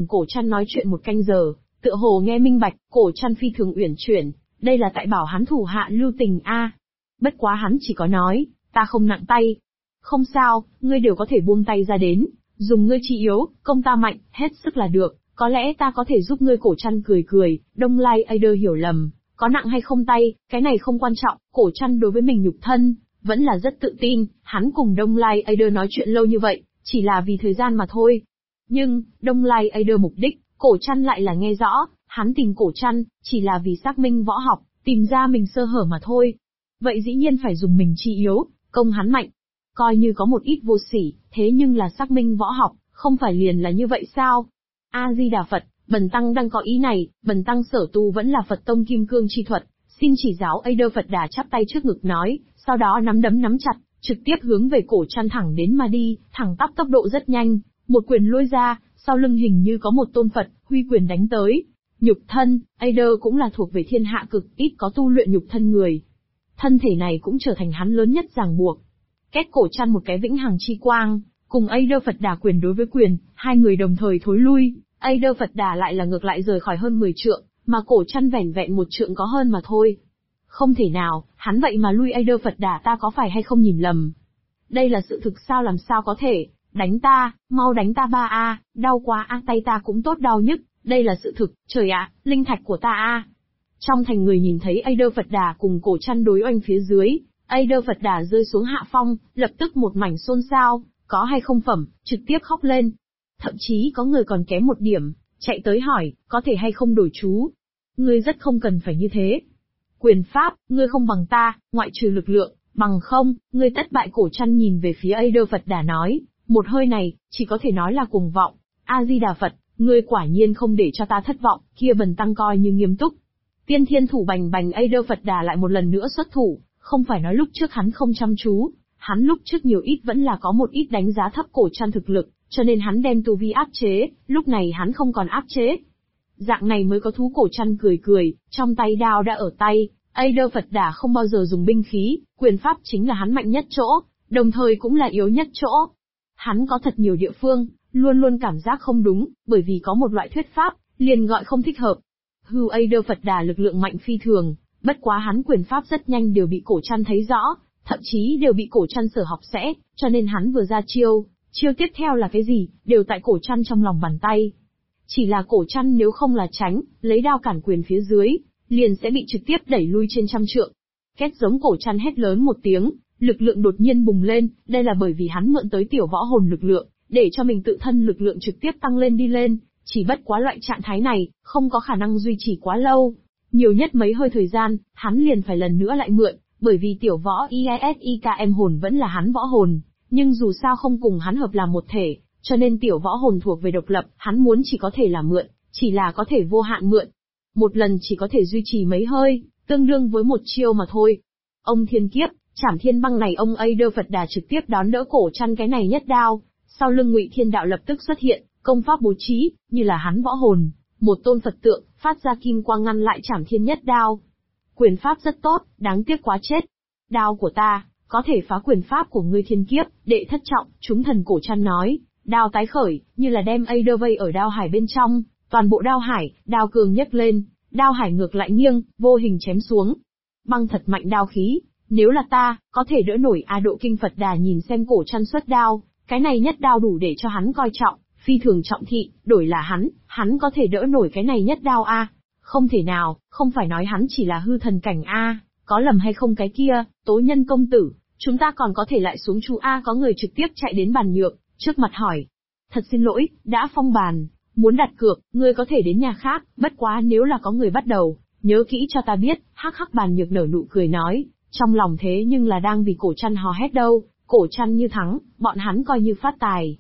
Cổ Trăn nói chuyện một canh giờ, tựa hồ nghe minh bạch, Cổ Trăn phi thường uyển chuyển, đây là tại bảo hắn thủ hạ lưu tình a. Bất quá hắn chỉ có nói, ta không nặng tay. Không sao, ngươi đều có thể buông tay ra đến, dùng ngươi chi yếu, công ta mạnh, hết sức là được, có lẽ ta có thể giúp ngươi. Cổ Trăn cười cười, Đông Lai Aider hiểu lầm, có nặng hay không tay, cái này không quan trọng, Cổ Trăn đối với mình nhục thân, vẫn là rất tự tin, hắn cùng Đông Lai Aider nói chuyện lâu như vậy, chỉ là vì thời gian mà thôi. Nhưng, Đông Lai Aider mục đích, Cổ Trăn lại là nghe rõ, hắn tìm Cổ Trăn, chỉ là vì xác minh võ học, tìm ra mình sơ hở mà thôi. Vậy dĩ nhiên phải dùng mình chi yếu, công hắn mạnh. Coi như có một ít vô sỉ, thế nhưng là xác minh võ học, không phải liền là như vậy sao? A-di-đà Phật, bần tăng đang có ý này, bần tăng sở tu vẫn là Phật tông kim cương chi thuật, xin chỉ giáo. Aider Phật Đà chắp tay trước ngực nói, sau đó nắm đấm nắm chặt, trực tiếp hướng về Cổ Trăn thẳng đến mà đi, thẳng tắp tốc độ rất nhanh, một quyền lôi ra, sau lưng hình như có một tôn Phật, huy quyền đánh tới. Nhục thân, Aider cũng là thuộc về thiên hạ cực ít có tu luyện nhục thân người. Thân thể này cũng trở thành hắn lớn nhất ràng buộc. Kết Cổ Trăn một cái vĩnh hằng chi quang, cùng Aider Phật Đà quyền đối với quyền, hai người đồng thời thối lui, Aider Phật Đà lại là ngược lại rời khỏi hơn 10 trượng, mà Cổ Trăn vẻn vẹn 1 trượng có hơn mà thôi. Không thể nào, hắn vậy mà lui Aider Phật Đà, ta có phải hay không nhìn lầm? Đây là sự thực sao, làm sao có thể? Đánh ta, mau đánh ta ba a, đau quá a, tay ta cũng tốt đau nhức, đây là sự thực, trời ạ, linh thạch của ta a. Trong thành người nhìn thấy Aider Phật Đà cùng Cổ Trăn đối oanh phía dưới, Aider Phật Đà rơi xuống hạ phong, lập tức một mảnh xôn xao, có hay không phẩm, trực tiếp khóc lên. Thậm chí có người còn kém một điểm, chạy tới hỏi, có thể hay không đổi chú? Ngươi rất không cần phải như thế. Quyền pháp, ngươi không bằng ta, ngoại trừ lực lượng, bằng không, ngươi tất bại. Cổ Trăn nhìn về phía Aider Phật Đà nói, một hơi này, chỉ có thể nói là cuồng vọng. A-di-đà Phật, ngươi quả nhiên không để cho ta thất vọng, kia bần tăng coi như nghiêm túc. Tiên thiên thủ bành bành. Aider Phật Đà lại một lần nữa xuất thủ, không phải nói lúc trước hắn không chăm chú, hắn lúc trước nhiều ít vẫn là có một ít đánh giá thấp Cổ Trăn thực lực, cho nên hắn đem tu vi áp chế, lúc này hắn không còn áp chế. Dạng này mới có thú. Cổ Trăn cười cười, trong tay đao đã ở tay, Aider Phật Đà không bao giờ dùng binh khí, quyền pháp chính là hắn mạnh nhất chỗ, đồng thời cũng là yếu nhất chỗ. Hắn có thật nhiều địa phương, luôn luôn cảm giác không đúng, bởi vì có một loại thuyết pháp, liền gọi không thích hợp. Aider Phật Đà lực lượng mạnh phi thường, bất quá hắn quyền pháp rất nhanh đều bị Cổ Trăn thấy rõ, thậm chí đều bị Cổ Trăn sở học sẽ, cho nên hắn vừa ra chiêu tiếp theo là cái gì, đều tại Cổ Trăn trong lòng bàn tay. Chỉ là Cổ Trăn nếu không là tránh, lấy đao cản quyền phía dưới, liền sẽ bị trực tiếp đẩy lui trên trăm trượng. Két giống. Cổ Trăn hét lớn một tiếng, lực lượng đột nhiên bùng lên, đây là bởi vì hắn mượn tới tiểu võ hồn lực lượng, để cho mình tự thân lực lượng trực tiếp tăng lên đi lên, chỉ bất quá loại trạng thái này, không có khả năng duy trì quá lâu. Nhiều nhất mấy hơi thời gian, hắn liền phải lần nữa lại mượn, bởi vì tiểu võ ISIKM hồn vẫn là hắn võ hồn, nhưng dù sao không cùng hắn hợp làm một thể, cho nên tiểu võ hồn thuộc về độc lập, hắn muốn chỉ có thể là mượn, chỉ là có thể vô hạn mượn. Một lần chỉ có thể duy trì mấy hơi, tương đương với một chiêu mà thôi. Ông thiên kiếp, Trảm Thiên Băng này. Ông Aider Phật Đà trực tiếp đón đỡ Cổ Trăn cái này nhất đao, sau lưng Ngụy Thiên Đạo lập tức xuất hiện, công pháp bố trí, như là hắn võ hồn, một tôn Phật tượng, phát ra kim quang ngăn lại Trảm Thiên nhất đao. Quyền pháp rất tốt, đáng tiếc quá chết. Đao của ta, có thể phá quyền pháp của ngươi. Thiên kiếp, đệ thất trọng, chúng thần. Cổ Trăn nói, đao tái khởi, như là đem Aider vây ở đao hải bên trong, toàn bộ đao hải, đao cường nhấc lên, đao hải ngược lại nghiêng, vô hình chém xuống. Băng thật mạnh đao khí, nếu là ta, có thể đỡ nổi a. Độ Kinh Phật Đà nhìn xem Cổ Trăn xuất đao, cái này nhất đao đủ để cho hắn coi trọng, phi thường trọng thị, đổi là hắn có thể đỡ nổi cái này nhất đao a? Không thể nào, không phải nói hắn chỉ là hư thần cảnh a, có lầm hay không cái kia, Tố Nhân công tử, chúng ta còn có thể lại xuống chú a? Có người trực tiếp chạy đến bàn nhược, trước mặt hỏi. Thật xin lỗi, đã phong bàn, muốn đặt cược, ngươi có thể đến nhà khác, bất quá nếu là có người bắt đầu, nhớ kỹ cho ta biết. Hắc hắc. Bàn nhược nở nụ cười nói, trong lòng thế nhưng là đang vì Cổ Trăn hò hét đâu, Cổ Trăn như thắng, bọn hắn coi như phát tài.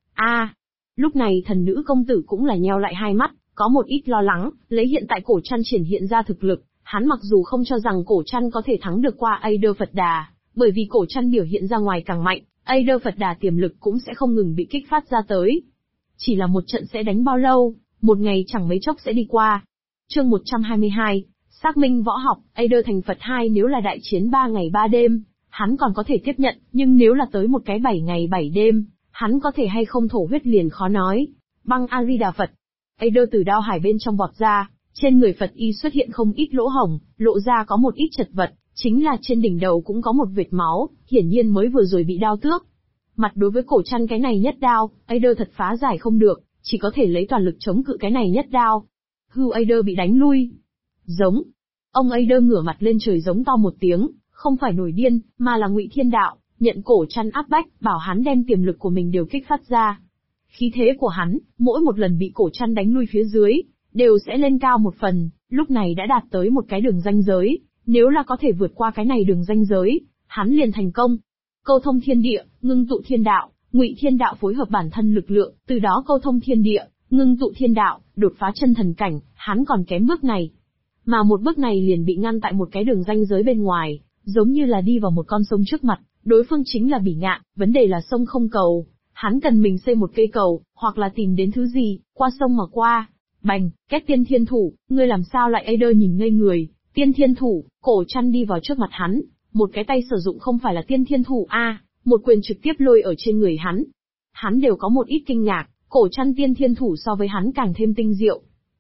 Lúc này thần nữ công tử cũng là nheo lại hai mắt, có một ít lo lắng, lấy hiện tại Cổ Trăn triển hiện ra thực lực, hắn mặc dù không cho rằng Cổ Trăn có thể thắng được qua Aider Phật Đà, bởi vì Cổ Trăn biểu hiện ra ngoài càng mạnh, Aider Phật Đà tiềm lực cũng sẽ không ngừng bị kích phát ra tới. Chỉ là một trận sẽ đánh bao lâu, một ngày chẳng mấy chốc sẽ đi qua. Chương 122, xác minh võ học. Aider thành Phật 2 nếu là đại chiến 3 ngày 3 đêm, hắn còn có thể tiếp nhận, nhưng nếu là tới một cái 7 ngày 7 đêm, hắn có thể hay không thổ huyết liền khó nói. Băng A-di-đà Phật. Aider từ đao hải bên trong vọt ra, trên người Phật y xuất hiện không ít lỗ hổng, lộ ra có một ít chật vật, chính là trên đỉnh đầu cũng có một vệt máu, hiển nhiên mới vừa rồi bị đao tước. Mặt đối với cổ chăn cái này nhất đao, Aider thật phá giải không được, chỉ có thể lấy toàn lực chống cự cái này nhất đao. Aider bị đánh lui. Giống. Ông Aider ngửa mặt lên trời giống to một tiếng, không phải nổi điên, mà là Ngụy Thiên Đạo, nhận cổ chăn áp bách, bảo hắn đem tiềm lực của mình đều kích phát ra. Khí thế của hắn, mỗi một lần bị cổ chăn đánh lui phía dưới, đều sẽ lên cao một phần, lúc này đã đạt tới một cái đường ranh giới, nếu là có thể vượt qua cái này đường ranh giới, hắn liền thành công. Câu thông thiên địa, ngưng tụ thiên đạo, Ngụy Thiên Đạo phối hợp bản thân lực lượng, từ đó câu thông thiên địa, ngưng tụ thiên đạo, đột phá chân thần cảnh, hắn còn kém bước này. Mà một bước này liền bị ngăn tại một cái đường ranh giới bên ngoài, giống như là đi vào một con sông trước mặt, đối phương chính là Bỉ Ngạn, vấn đề là sông không cầu, hắn cần mình xây một cây cầu, hoặc là tìm đến thứ gì, qua sông mà qua. Bành, Kết Tiên Thiên Thủ, ngươi làm sao lại? Aider nhìn ngây người, Tiên Thiên Thủ, cổ chăn đi vào trước mặt hắn, một cái tay sử dụng không phải là Tiên Thiên Thủ một quyền trực tiếp lôi ở trên người hắn. Hắn đều có một ít kinh ngạc, cổ chăn Tiên Thiên Thủ so với hắn càng thêm tinh diệu.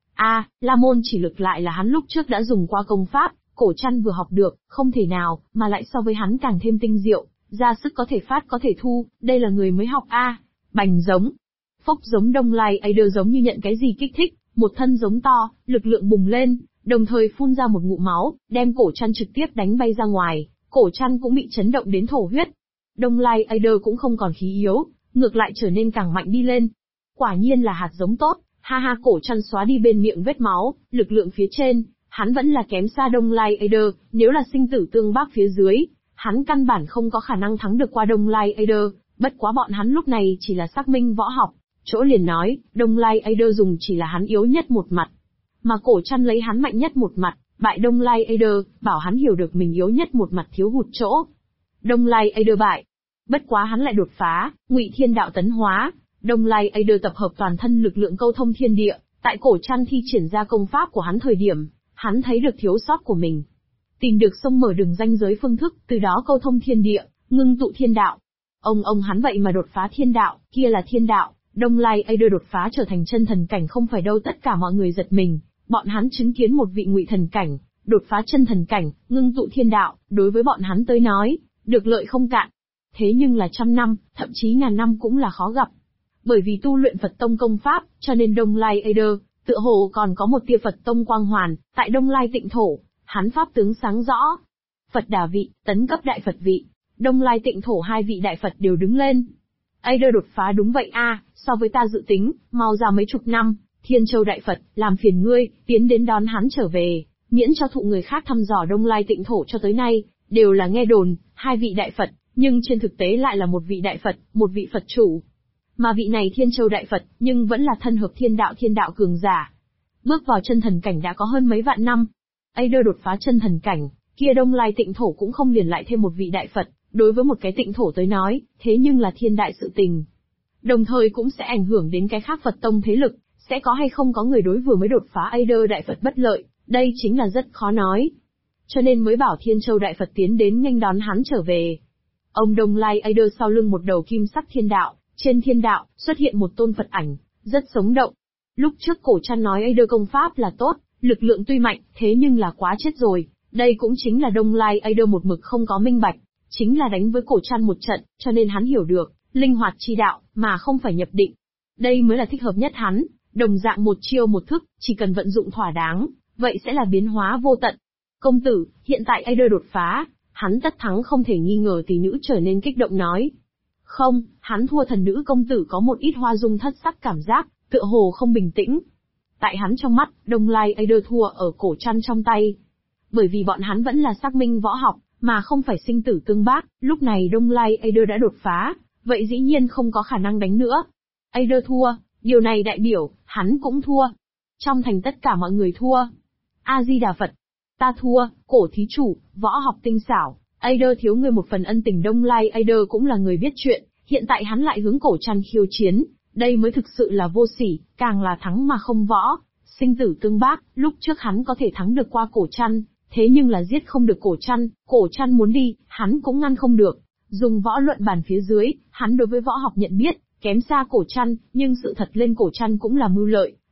La môn chỉ lực lại là hắn lúc trước đã dùng qua công pháp, cổ chăn vừa học được, không thể nào, mà lại so với hắn càng thêm tinh diệu, ra sức có thể phát có thể thu, đây là người mới học Bành giống. Phốc giống Đông Lai Aider giống như nhận cái gì kích thích, một thân giống to, lực lượng bùng lên, đồng thời phun ra một ngụm máu, đem cổ chăn trực tiếp đánh bay ra ngoài, cổ chăn cũng bị chấn động đến thổ huyết. Đông Lai Aider cũng không còn khí yếu, ngược lại trở nên càng mạnh đi lên. Quả nhiên là hạt giống tốt, cổ chăn xóa đi bên miệng vết máu, lực lượng phía trên, hắn vẫn là kém xa Đông Lai Aider, nếu là sinh tử tương bác phía dưới, hắn căn bản không có khả năng thắng được qua Đông Lai Aider, bất quá bọn hắn lúc này chỉ là xác minh võ học, chỗ liền nói, Đông Lai Aider dùng chỉ là hắn yếu nhất một mặt, mà cổ chăn lấy hắn mạnh nhất một mặt, bại Đông Lai Aider, bảo hắn hiểu được mình yếu nhất một mặt thiếu hụt chỗ. Đông Lai Aider bại, bất quá hắn lại đột phá, Ngụy Thiên Đạo tấn hóa, Đông Lai Aider tập hợp toàn thân lực lượng câu thông thiên địa, tại cổ chăn thi triển ra công pháp của hắn thời điểm, hắn thấy được thiếu sót của mình. Tìm được sông mở đường ranh giới phương thức, từ đó câu thông thiên địa, ngưng tụ thiên đạo. Ông hắn vậy mà đột phá thiên đạo, kia là thiên đạo, Đông Lai Aider đột phá trở thành chân thần cảnh không phải đâu, tất cả mọi người giật mình, bọn hắn chứng kiến một vị Ngụy thần cảnh, đột phá chân thần cảnh, ngưng tụ thiên đạo, đối với bọn hắn tới nói, được lợi không cạn. Thế nhưng là 100 năm, thậm chí ngàn năm cũng là khó gặp. Bởi vì tu luyện Phật tông công pháp, cho nên Đông Lai Aider, tựa hồ còn có một tia Phật tông quang hoàn, tại Đông Lai Tịnh Thổ, hắn pháp tướng sáng rõ. Phật Đà vị, tấn cấp Đại Phật vị, Đông Lai Tịnh Thổ hai vị Đại Phật đều đứng lên. Aider đột phá đúng vậy so với ta dự tính, mau ra mấy chục năm, Thiên Châu Đại Phật, làm phiền ngươi, tiến đến đón hắn trở về, miễn cho thụ người khác thăm dò Đông Lai Tịnh Thổ cho tới nay, đều là nghe đồn, hai vị Đại Phật, nhưng trên thực tế lại là một vị Đại Phật, một vị Phật chủ. Mà vị này Thiên Châu Đại Phật, nhưng vẫn là thân hợp thiên đạo cường giả. Bước vào chân thần cảnh đã có hơn mấy vạn năm. Aider đột phá chân thần cảnh, kia Đông Lai Tịnh Thổ cũng không liền lại thêm một vị Đại Phật, đối với một cái Tịnh Thổ tới nói, thế nhưng là thiên đại sự tình. Đồng thời cũng sẽ ảnh hưởng đến cái khác Phật tông thế lực, sẽ có hay không có người đối vừa mới đột phá Aider Đại Phật bất lợi, đây chính là rất khó nói. Cho nên mới bảo Thiên Châu Đại Phật tiến đến nghênh đón hắn trở về. Ông Đông Lai Aider sau lưng một đầu kim sắc thiên đạo, trên thiên đạo, xuất hiện một tôn Phật ảnh, rất sống động. Lúc trước cổ chăn nói Aider công pháp là tốt, lực lượng tuy mạnh, thế nhưng là quá chết rồi, đây cũng chính là Đông Lai Aider một mực không có minh bạch, chính là đánh với cổ chăn một trận, cho nên hắn hiểu được, linh hoạt chi đạo, mà không phải nhập định. Đây mới là thích hợp nhất hắn, đồng dạng một chiêu một thức, chỉ cần vận dụng thỏa đáng, vậy sẽ là biến hóa vô tận. Công tử, hiện tại Aider đột phá, hắn tất thắng không thể nghi ngờ. Tỷ nữ trở nên kích động nói. Không, hắn thua. Thần nữ công tử có một ít hoa dung thất sắc cảm giác, tựa hồ không bình tĩnh. Tại hắn trong mắt, Đông Lai Aider thua ở cổ chăn trong tay. Bởi vì bọn hắn vẫn là xác minh võ học, mà không phải sinh tử tương bác, lúc này Đông Lai Aider đã đột phá, vậy dĩ nhiên không có khả năng đánh nữa. Aider thua, điều này đại biểu, hắn cũng thua. Trong thành tất cả mọi người thua. A-di-đà Phật. Ta thua, cổ thí chủ, võ học tinh xảo, Aider thiếu ngươi một phần ân tình. Đông Lai Aider cũng là người biết chuyện, hiện tại hắn lại hướng cổ chăn khiêu chiến, đây mới thực sự là vô sỉ, càng là thắng mà không võ, sinh tử tương bác. Lúc trước hắn có thể thắng được qua cổ chăn, thế nhưng là giết không được cổ chăn muốn đi, hắn cũng ngăn không được. Dùng võ luận bàn phía dưới, hắn đối với võ học nhận biết, kém xa cổ chăn, nhưng sự thật lên cổ chăn cũng là mưu lợi,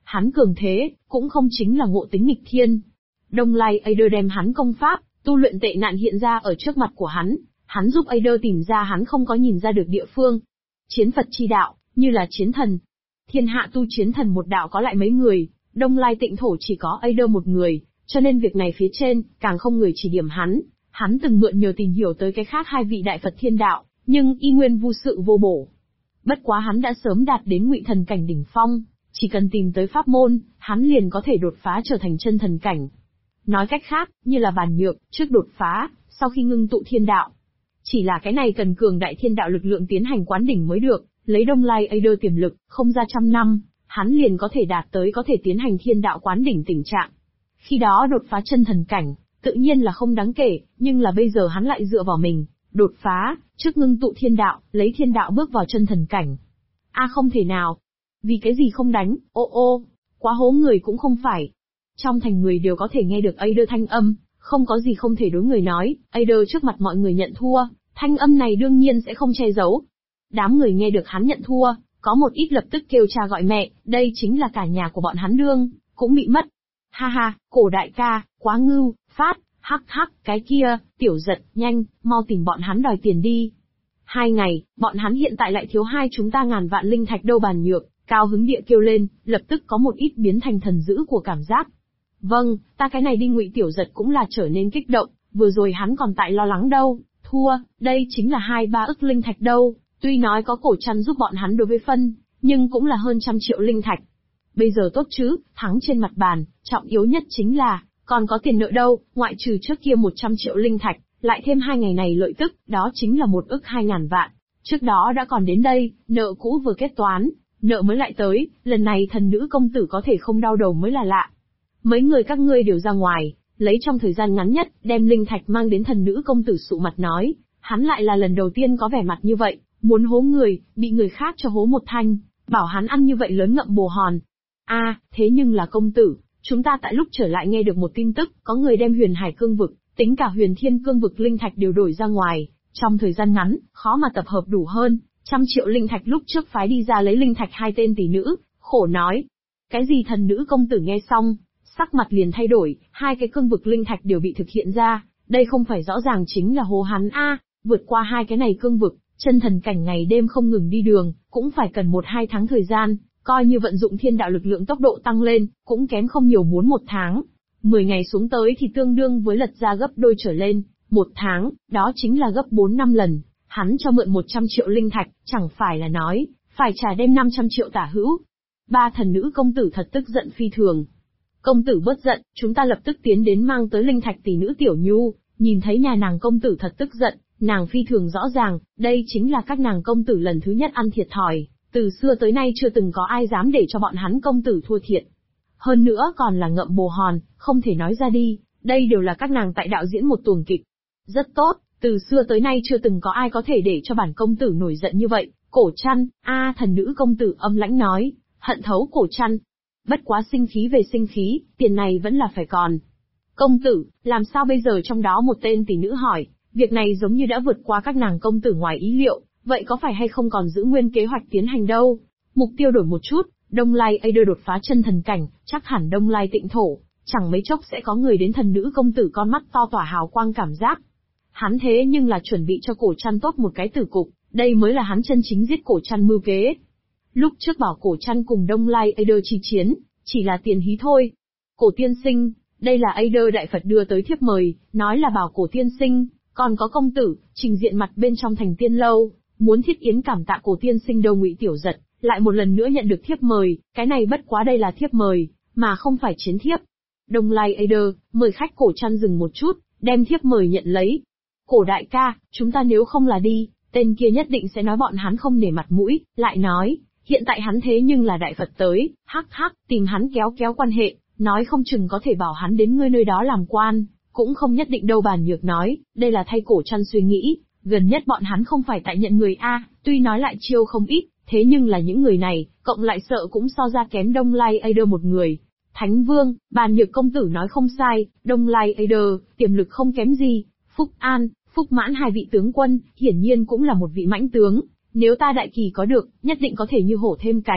Hắn cường thế, cũng không chính là ngộ tính nghịch thiên. Đông Lai Aider đem hắn công pháp, tu luyện tệ nạn hiện ra ở trước mặt của hắn giúp Aider tìm ra hắn không có nhìn ra được địa phương. Chiến Phật chi đạo, như là chiến thần. Thiên hạ tu chiến thần một đạo có lại mấy người, Đông Lai Tịnh Thổ chỉ có Aider một người, cho nên việc này phía trên, càng không người chỉ điểm hắn. Hắn từng mượn nhờ tìm hiểu tới cái khác hai vị đại Phật thiên đạo, nhưng y nguyên vô sự vô bổ. Bất quá hắn đã sớm đạt đến ngụy thần cảnh đỉnh phong, chỉ cần tìm tới pháp môn, hắn liền có thể đột phá trở thành chân thần cảnh. Nói cách khác, như là Bàn Nhược, trước đột phá, sau khi ngưng tụ thiên đạo. Chỉ là cái này cần cường đại thiên đạo lực lượng tiến hành quán đỉnh mới được, lấy Đông Lai Aider tiềm lực, không ra 100 năm, hắn liền có thể đạt tới có thể tiến hành thiên đạo quán đỉnh tình trạng. Khi đó đột phá chân thần cảnh, tự nhiên là không đáng kể, nhưng là bây giờ hắn lại dựa vào mình, đột phá, trước ngưng tụ thiên đạo, lấy thiên đạo bước vào chân thần cảnh. Không thể nào. Vì cái gì không đánh, quá hố người cũng không phải. Trong thành người đều có thể nghe được Aider thanh âm, không có gì không thể đối người nói, Aider trước mặt mọi người nhận thua, thanh âm này đương nhiên sẽ không che giấu. Đám người nghe được hắn nhận thua, có một ít lập tức kêu cha gọi mẹ, đây chính là cả nhà của bọn hắn đương, cũng bị mất. Ha ha, Cổ đại ca, quá ngưu, phát, hắc, cái kia, Tiểu Giật, nhanh, mau tìm bọn hắn đòi tiền đi. 2 ngày, bọn hắn hiện tại lại thiếu chúng ta ngàn vạn linh thạch đâu. Bàn Nhược, cao hứng địa kêu lên, lập tức có một ít biến thành thần dữ của cảm giác. Vâng, ta cái này đi. Ngụy Tiểu Giật cũng là trở nên kích động, vừa rồi hắn còn tại lo lắng đâu, thua, đây chính là 2-3 ức linh thạch đâu, tuy nói có Cổ Trăn giúp bọn hắn đối với phân, nhưng cũng là hơn 100 triệu linh thạch. Bây giờ tốt chứ, thắng trên mặt bàn, trọng yếu nhất chính là, còn có tiền nợ đâu, ngoại trừ trước kia 100 triệu linh thạch, lại thêm 2 ngày này lợi tức, đó chính là 1 ức 2.000 vạn. Trước đó đã còn đến đây, nợ cũ vừa kết toán, nợ mới lại tới, lần này thần nữ công tử có thể không đau đầu mới là lạ. Mấy người các ngươi đều ra ngoài, lấy trong thời gian ngắn nhất, đem linh thạch mang đến. Thần nữ công tử sụ mặt nói, hắn lại là lần đầu tiên có vẻ mặt như vậy, muốn hố người, bị người khác cho hố một thanh, bảo hắn ăn như vậy lớn ngậm bồ hòn. Thế nhưng là công tử, chúng ta tại lúc trở lại nghe được một tin tức, có người đem Huyền Hải cương vực, tính cả Huyền Thiên cương vực linh thạch đều đổi ra ngoài, trong thời gian ngắn, khó mà tập hợp đủ hơn 100 triệu linh thạch. Lúc trước phái đi ra lấy linh thạch 2 tên tỷ nữ, khổ nói. Cái gì? Thần nữ công tử nghe xong, sắc mặt liền thay đổi, 2 cái cương vực linh thạch đều bị thực hiện ra, đây không phải rõ ràng chính là hố hắn vượt qua 2 cái này cương vực, chân thần cảnh ngày đêm không ngừng đi đường, cũng phải cần 1-2 tháng thời gian, coi như vận dụng thiên đạo lực lượng tốc độ tăng lên, cũng kém không nhiều, muốn 1 tháng. 10 ngày xuống tới thì tương đương với lật ra gấp đôi trở lên, 1 tháng, đó chính là gấp 4-5 lần, hắn cho mượn 100 triệu linh thạch, chẳng phải là nói, phải trả đem 500 triệu tả hữu. 3 thần nữ công tử thật tức giận phi thường. Công tử bớt giận, chúng ta lập tức tiến đến mang tới linh thạch. Tỷ nữ Tiểu Nhu, nhìn thấy nhà nàng công tử thật tức giận, nàng phi thường rõ ràng, đây chính là các nàng công tử lần thứ nhất ăn thiệt thòi, từ xưa tới nay chưa từng có ai dám để cho bọn hắn công tử thua thiệt. Hơn nữa còn là ngậm bồ hòn, không thể nói ra đi, đây đều là các nàng tại đạo diễn một tuồng kịch. Rất tốt, từ xưa tới nay chưa từng có ai có thể để cho bản công tử nổi giận như vậy. Cổ Trăn, thần nữ công tử âm lãnh nói, hận thấu Cổ Trăn. Bất quá sinh khí về sinh khí, tiền này vẫn là phải còn. Công tử, làm sao bây giờ? Trong đó một tên tỷ nữ hỏi, việc này giống như đã vượt qua các nàng công tử ngoài ý liệu, vậy có phải hay không còn giữ nguyên kế hoạch tiến hành đâu? Mục tiêu đổi một chút, Đông Lai Aider đột phá chân thần cảnh, chắc hẳn Đông Lai Tịnh Thổ, chẳng mấy chốc sẽ có người đến. Thần nữ công tử con mắt to tỏa hào quang cảm giác. Hắn thế nhưng là chuẩn bị cho Cổ Trăn tốt một cái tử cục, đây mới là hắn chân chính giết Cổ Trăn mưu kế. Lúc trước bảo Cổ Trăn cùng Đông Lai Aider chi chiến, chỉ là tiền hí thôi. Cổ tiên sinh, đây là Aider đại Phật đưa tới thiếp mời, nói là bảo Cổ tiên sinh, còn có công tử, trình diện mặt bên trong thành tiên lâu, muốn thiết yến cảm tạ Cổ tiên sinh đâu. Ngụy Tiểu Giật lại một lần nữa nhận được thiếp mời, cái này bất quá đây là thiếp mời, mà không phải chiến thiếp. Đông Lai Aider, mời khách. Cổ Trăn dừng một chút, đem thiếp mời nhận lấy. Cổ đại ca, chúng ta nếu không là đi, tên kia nhất định sẽ nói bọn hắn không nể mặt mũi, lại nói, hiện tại hắn thế nhưng là đại Phật tới, tìm hắn kéo quan hệ, nói không chừng có thể bảo hắn đến ngươi nơi đó làm quan, cũng không nhất định đâu. Bàn Nhược nói, đây là thay Cổ Trăn suy nghĩ, gần nhất bọn hắn không phải tại nhận người tuy nói lại chiêu không ít, thế nhưng là những người này, cộng lại sợ cũng so ra kém Đông Lai Aider một người. Thánh Vương, Bàn Nhược công tử nói không sai, Đông Lai Aider, tiềm lực không kém gì. Phúc An, Phúc Mãn 2 vị tướng quân, hiển nhiên cũng là một vị mãnh tướng, nếu ta Đại Kỳ có được, nhất định có thể như hổ thêm cánh,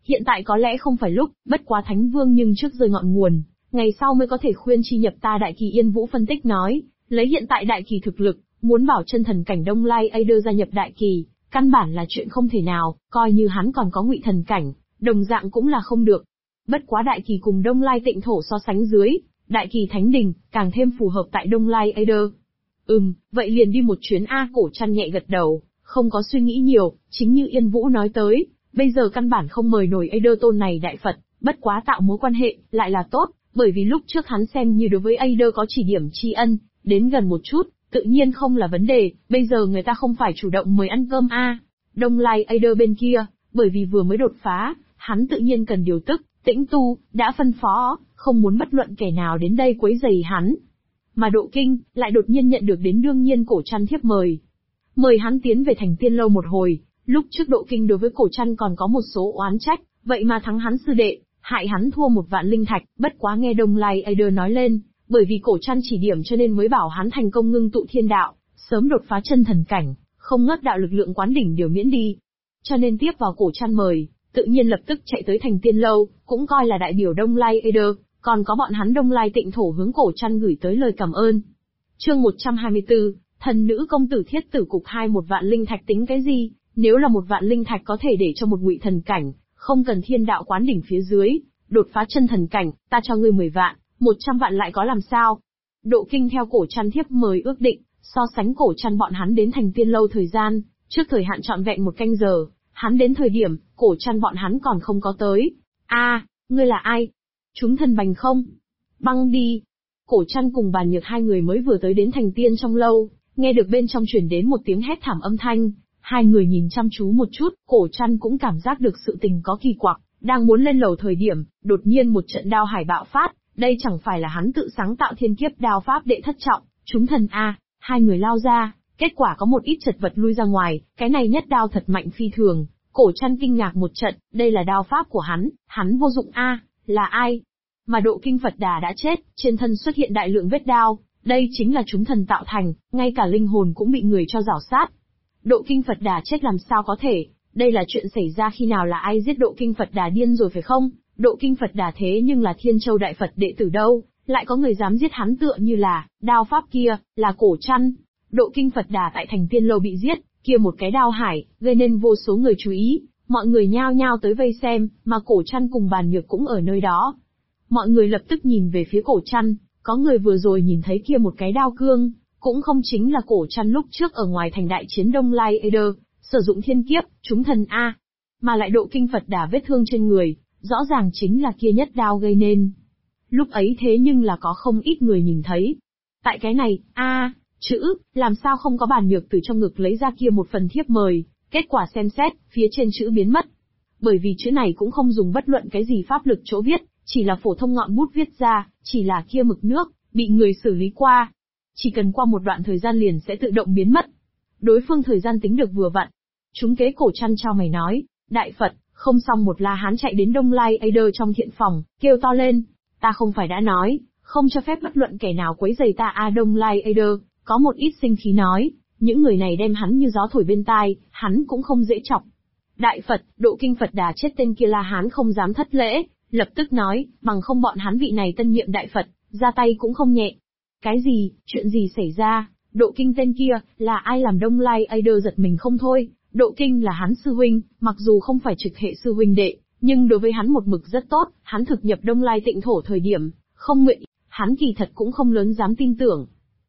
hiện tại có lẽ không phải lúc, bất quá Thánh Vương nhưng trước rơi ngọn nguồn, ngày sau mới có thể khuyên chi nhập ta. Đại Kỳ Yên Vũ phân tích nói, lấy hiện tại Đại Kỳ thực lực, muốn bảo chân thần cảnh Đông Lai Aider gia nhập Đại Kỳ, căn bản là chuyện không thể nào, coi như hắn còn có Ngụy thần cảnh, đồng dạng cũng là không được. Bất quá Đại Kỳ cùng Đông Lai Tịnh Thổ so sánh dưới, Đại Kỳ Thánh Đình, càng thêm phù hợp tại Đông Lai Aider. Vậy liền đi một chuyến A. Cổ Trăn nhẹ gật đầu, không có suy nghĩ nhiều, chính như Yên Vũ nói tới, bây giờ căn bản không mời nổi Aider tôn này đại Phật, bất quá tạo mối quan hệ, lại là tốt, bởi vì lúc trước hắn xem như đối với Aider có chỉ điểm tri ân, đến gần một chút, tự nhiên không là vấn đề, bây giờ người ta không phải chủ động mời ăn cơm A. Đông Lai Aider bên kia, bởi vì vừa mới đột phá, hắn tự nhiên cần điều tức, tĩnh tu, đã phân phó, không muốn bất luận kẻ nào đến đây quấy rầy hắn. Mà Độ Kinh, lại đột nhiên nhận được đến đương nhiên Cổ Trăn thiếp mời. Mời hắn tiến về Thành Tiên Lâu một hồi, lúc trước Độ Kinh đối với Cổ Trăn còn có một số oán trách, vậy mà thắng hắn sư đệ, hại hắn thua 1 vạn linh thạch, bất quá nghe Đông Lai Aider nói lên, bởi vì Cổ Trăn chỉ điểm cho nên mới bảo hắn thành công ngưng tụ thiên đạo, sớm đột phá chân thần cảnh, không ngất đạo lực lượng quán đỉnh đều miễn đi. Cho nên tiếp vào Cổ Trăn mời, tự nhiên lập tức chạy tới Thành Tiên Lâu, cũng coi là đại biểu Đông Lai Aider, còn có bọn hắn Đông Lai Tịnh Thổ hướng Cổ Trăn gửi tới lời cảm ơn. Chương 124, thần nữ công tử thiết tử cục 1 vạn linh thạch tính cái gì, nếu là 1 vạn linh thạch có thể để cho một Ngụy thần cảnh, không cần thiên đạo quán đỉnh phía dưới, đột phá chân thần cảnh, ta cho ngươi 10 vạn, 100 vạn lại có làm sao? Độ Kinh theo Cổ Trăn thiếp mời ước định, so sánh Cổ Trăn bọn hắn đến Thành Tiên Lâu thời gian, trước thời hạn trọn vẹn 1 canh giờ, hắn đến thời điểm, Cổ Trăn bọn hắn còn không có tới. Ngươi là ai? Chúng thần bành không? Băng đi. Cổ Trăn cùng Bàn Nhược hai người mới vừa tới đến Thành Tiên trong lâu, nghe được bên trong truyền đến một tiếng hét thảm âm thanh, hai người nhìn chăm chú một chút, Cổ Trăn cũng cảm giác được sự tình có kỳ quặc, đang muốn lên lầu thời điểm, đột nhiên một trận đao hải bạo phát, đây chẳng phải là hắn tự sáng tạo thiên kiếp đao pháp đệ thất trọng, chúng thần A. Hai người lao ra, kết quả có một ít chật vật lui ra ngoài, cái này nhất đao thật mạnh phi thường, Cổ Trăn kinh ngạc một trận, đây là đao pháp của hắn vô dụng A. Là ai? Mà Độ Kinh Phật Đà đã chết, trên thân xuất hiện đại lượng vết đao, đây chính là chúng thần tạo thành, ngay cả linh hồn cũng bị người cho rảo sát. Độ Kinh Phật Đà chết làm sao có thể, đây là chuyện xảy ra khi nào, là ai giết Độ Kinh Phật Đà, điên rồi phải không? Độ Kinh Phật Đà thế nhưng là Thiên Châu Đại Phật đệ tử đâu, lại có người dám giết hắn, tựa như là, đao pháp kia, là Cổ Trăn. Độ Kinh Phật Đà tại Thành Tiên Lâu bị giết, kia một cái đao hải, gây nên vô số người chú ý. Mọi người nhao nhao tới vây xem, mà Cổ Trăn cùng Bàn Nhược cũng ở nơi đó. Mọi người lập tức nhìn về phía Cổ Trăn, có người vừa rồi nhìn thấy kia một cái đao cương, cũng không chính là Cổ Trăn lúc trước ở ngoài thành đại chiến Đông Lai Aider, sử dụng thiên kiếp, chúng thần A. Mà lại Độ Kinh Phật Đà vết thương trên người, rõ ràng chính là kia nhất đao gây nên. Lúc ấy thế nhưng là có không ít người nhìn thấy. Tại cái này, chữ, làm sao không có Bàn Nhược từ trong ngực lấy ra kia một phần thiếp mời. Kết quả xem xét, phía trên chữ biến mất. Bởi vì chữ này cũng không dùng bất luận cái gì pháp lực chỗ viết, chỉ là phổ thông ngọn bút viết ra, chỉ là kia mực nước, bị người xử lý qua. Chỉ cần qua một đoạn thời gian liền sẽ tự động biến mất. Đối phương thời gian tính được vừa vặn. Chúng kế Cổ Trăn trao mày nói, Đại Phật, không xong. Một La Hán chạy đến Đông Lai Aider trong thiện phòng, kêu to lên, ta không phải đã nói, không cho phép bất luận kẻ nào quấy rầy ta. Đông Lai Aider, có một ít sinh khí nói, những người này đem hắn như gió thổi bên tai, hắn cũng không dễ chọc. Đại Phật, Độ Kinh Phật Đà chết, tên kia La Hán không dám thất lễ, lập tức nói, bằng không bọn hắn vị này tân nhiệm Đại Phật, ra tay cũng không nhẹ. Cái gì, chuyện gì xảy ra? Độ Kinh tên kia, là ai? Làm Đông Lai Aider giật mình không thôi. Độ Kinh là hắn sư huynh, mặc dù không phải trực hệ sư huynh đệ, nhưng đối với hắn một mực rất tốt. Hắn thực nhập Đông Lai Tịnh Thổ thời điểm, không nguyện, hắn kỳ thật cũng không lớn dám tin tưởng.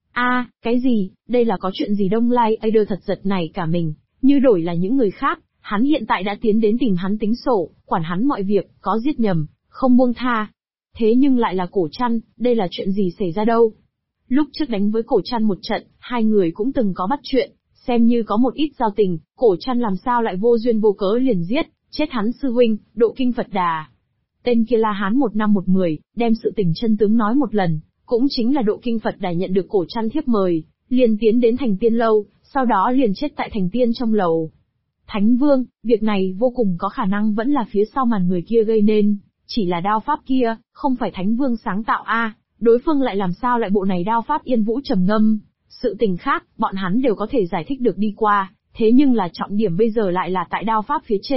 Cái gì, đây là có chuyện gì? Đông Lai Aider thật giật nảy cả mình, như đổi là những người khác, hắn hiện tại đã tiến đến tìm hắn tính sổ, quản hắn mọi việc, có giết nhầm, không buông tha. Thế nhưng lại là Cổ Trăn, đây là chuyện gì xảy ra đâu? Lúc trước đánh với Cổ Trăn một trận, hai người cũng từng có bắt chuyện, xem như có một ít giao tình, Cổ Trăn làm sao lại vô duyên vô cớ liền giết, chết hắn sư huynh, Độ Kinh Phật Đà. Tên kia La Hán 1 năm 1 mười, đem sự tình chân tướng nói một lần, cũng chính là Độ Kinh Phật Đà nhận được Cổ Trăn thiếp mời, liền tiến đến Thành Tiên Lâu, sau đó liền chết tại Thành Tiên trong lầu. Thánh Vương, việc này vô cùng có khả năng vẫn là phía sau màn người kia gây nên, chỉ là đao pháp kia, không phải Thánh Vương sáng tạo đối phương lại làm sao lại bộ này đao pháp? Yên Vũ trầm ngâm, sự tình khác, bọn hắn đều có thể giải thích được đi qua, thế nhưng là trọng điểm bây giờ lại là tại đao pháp phía trên,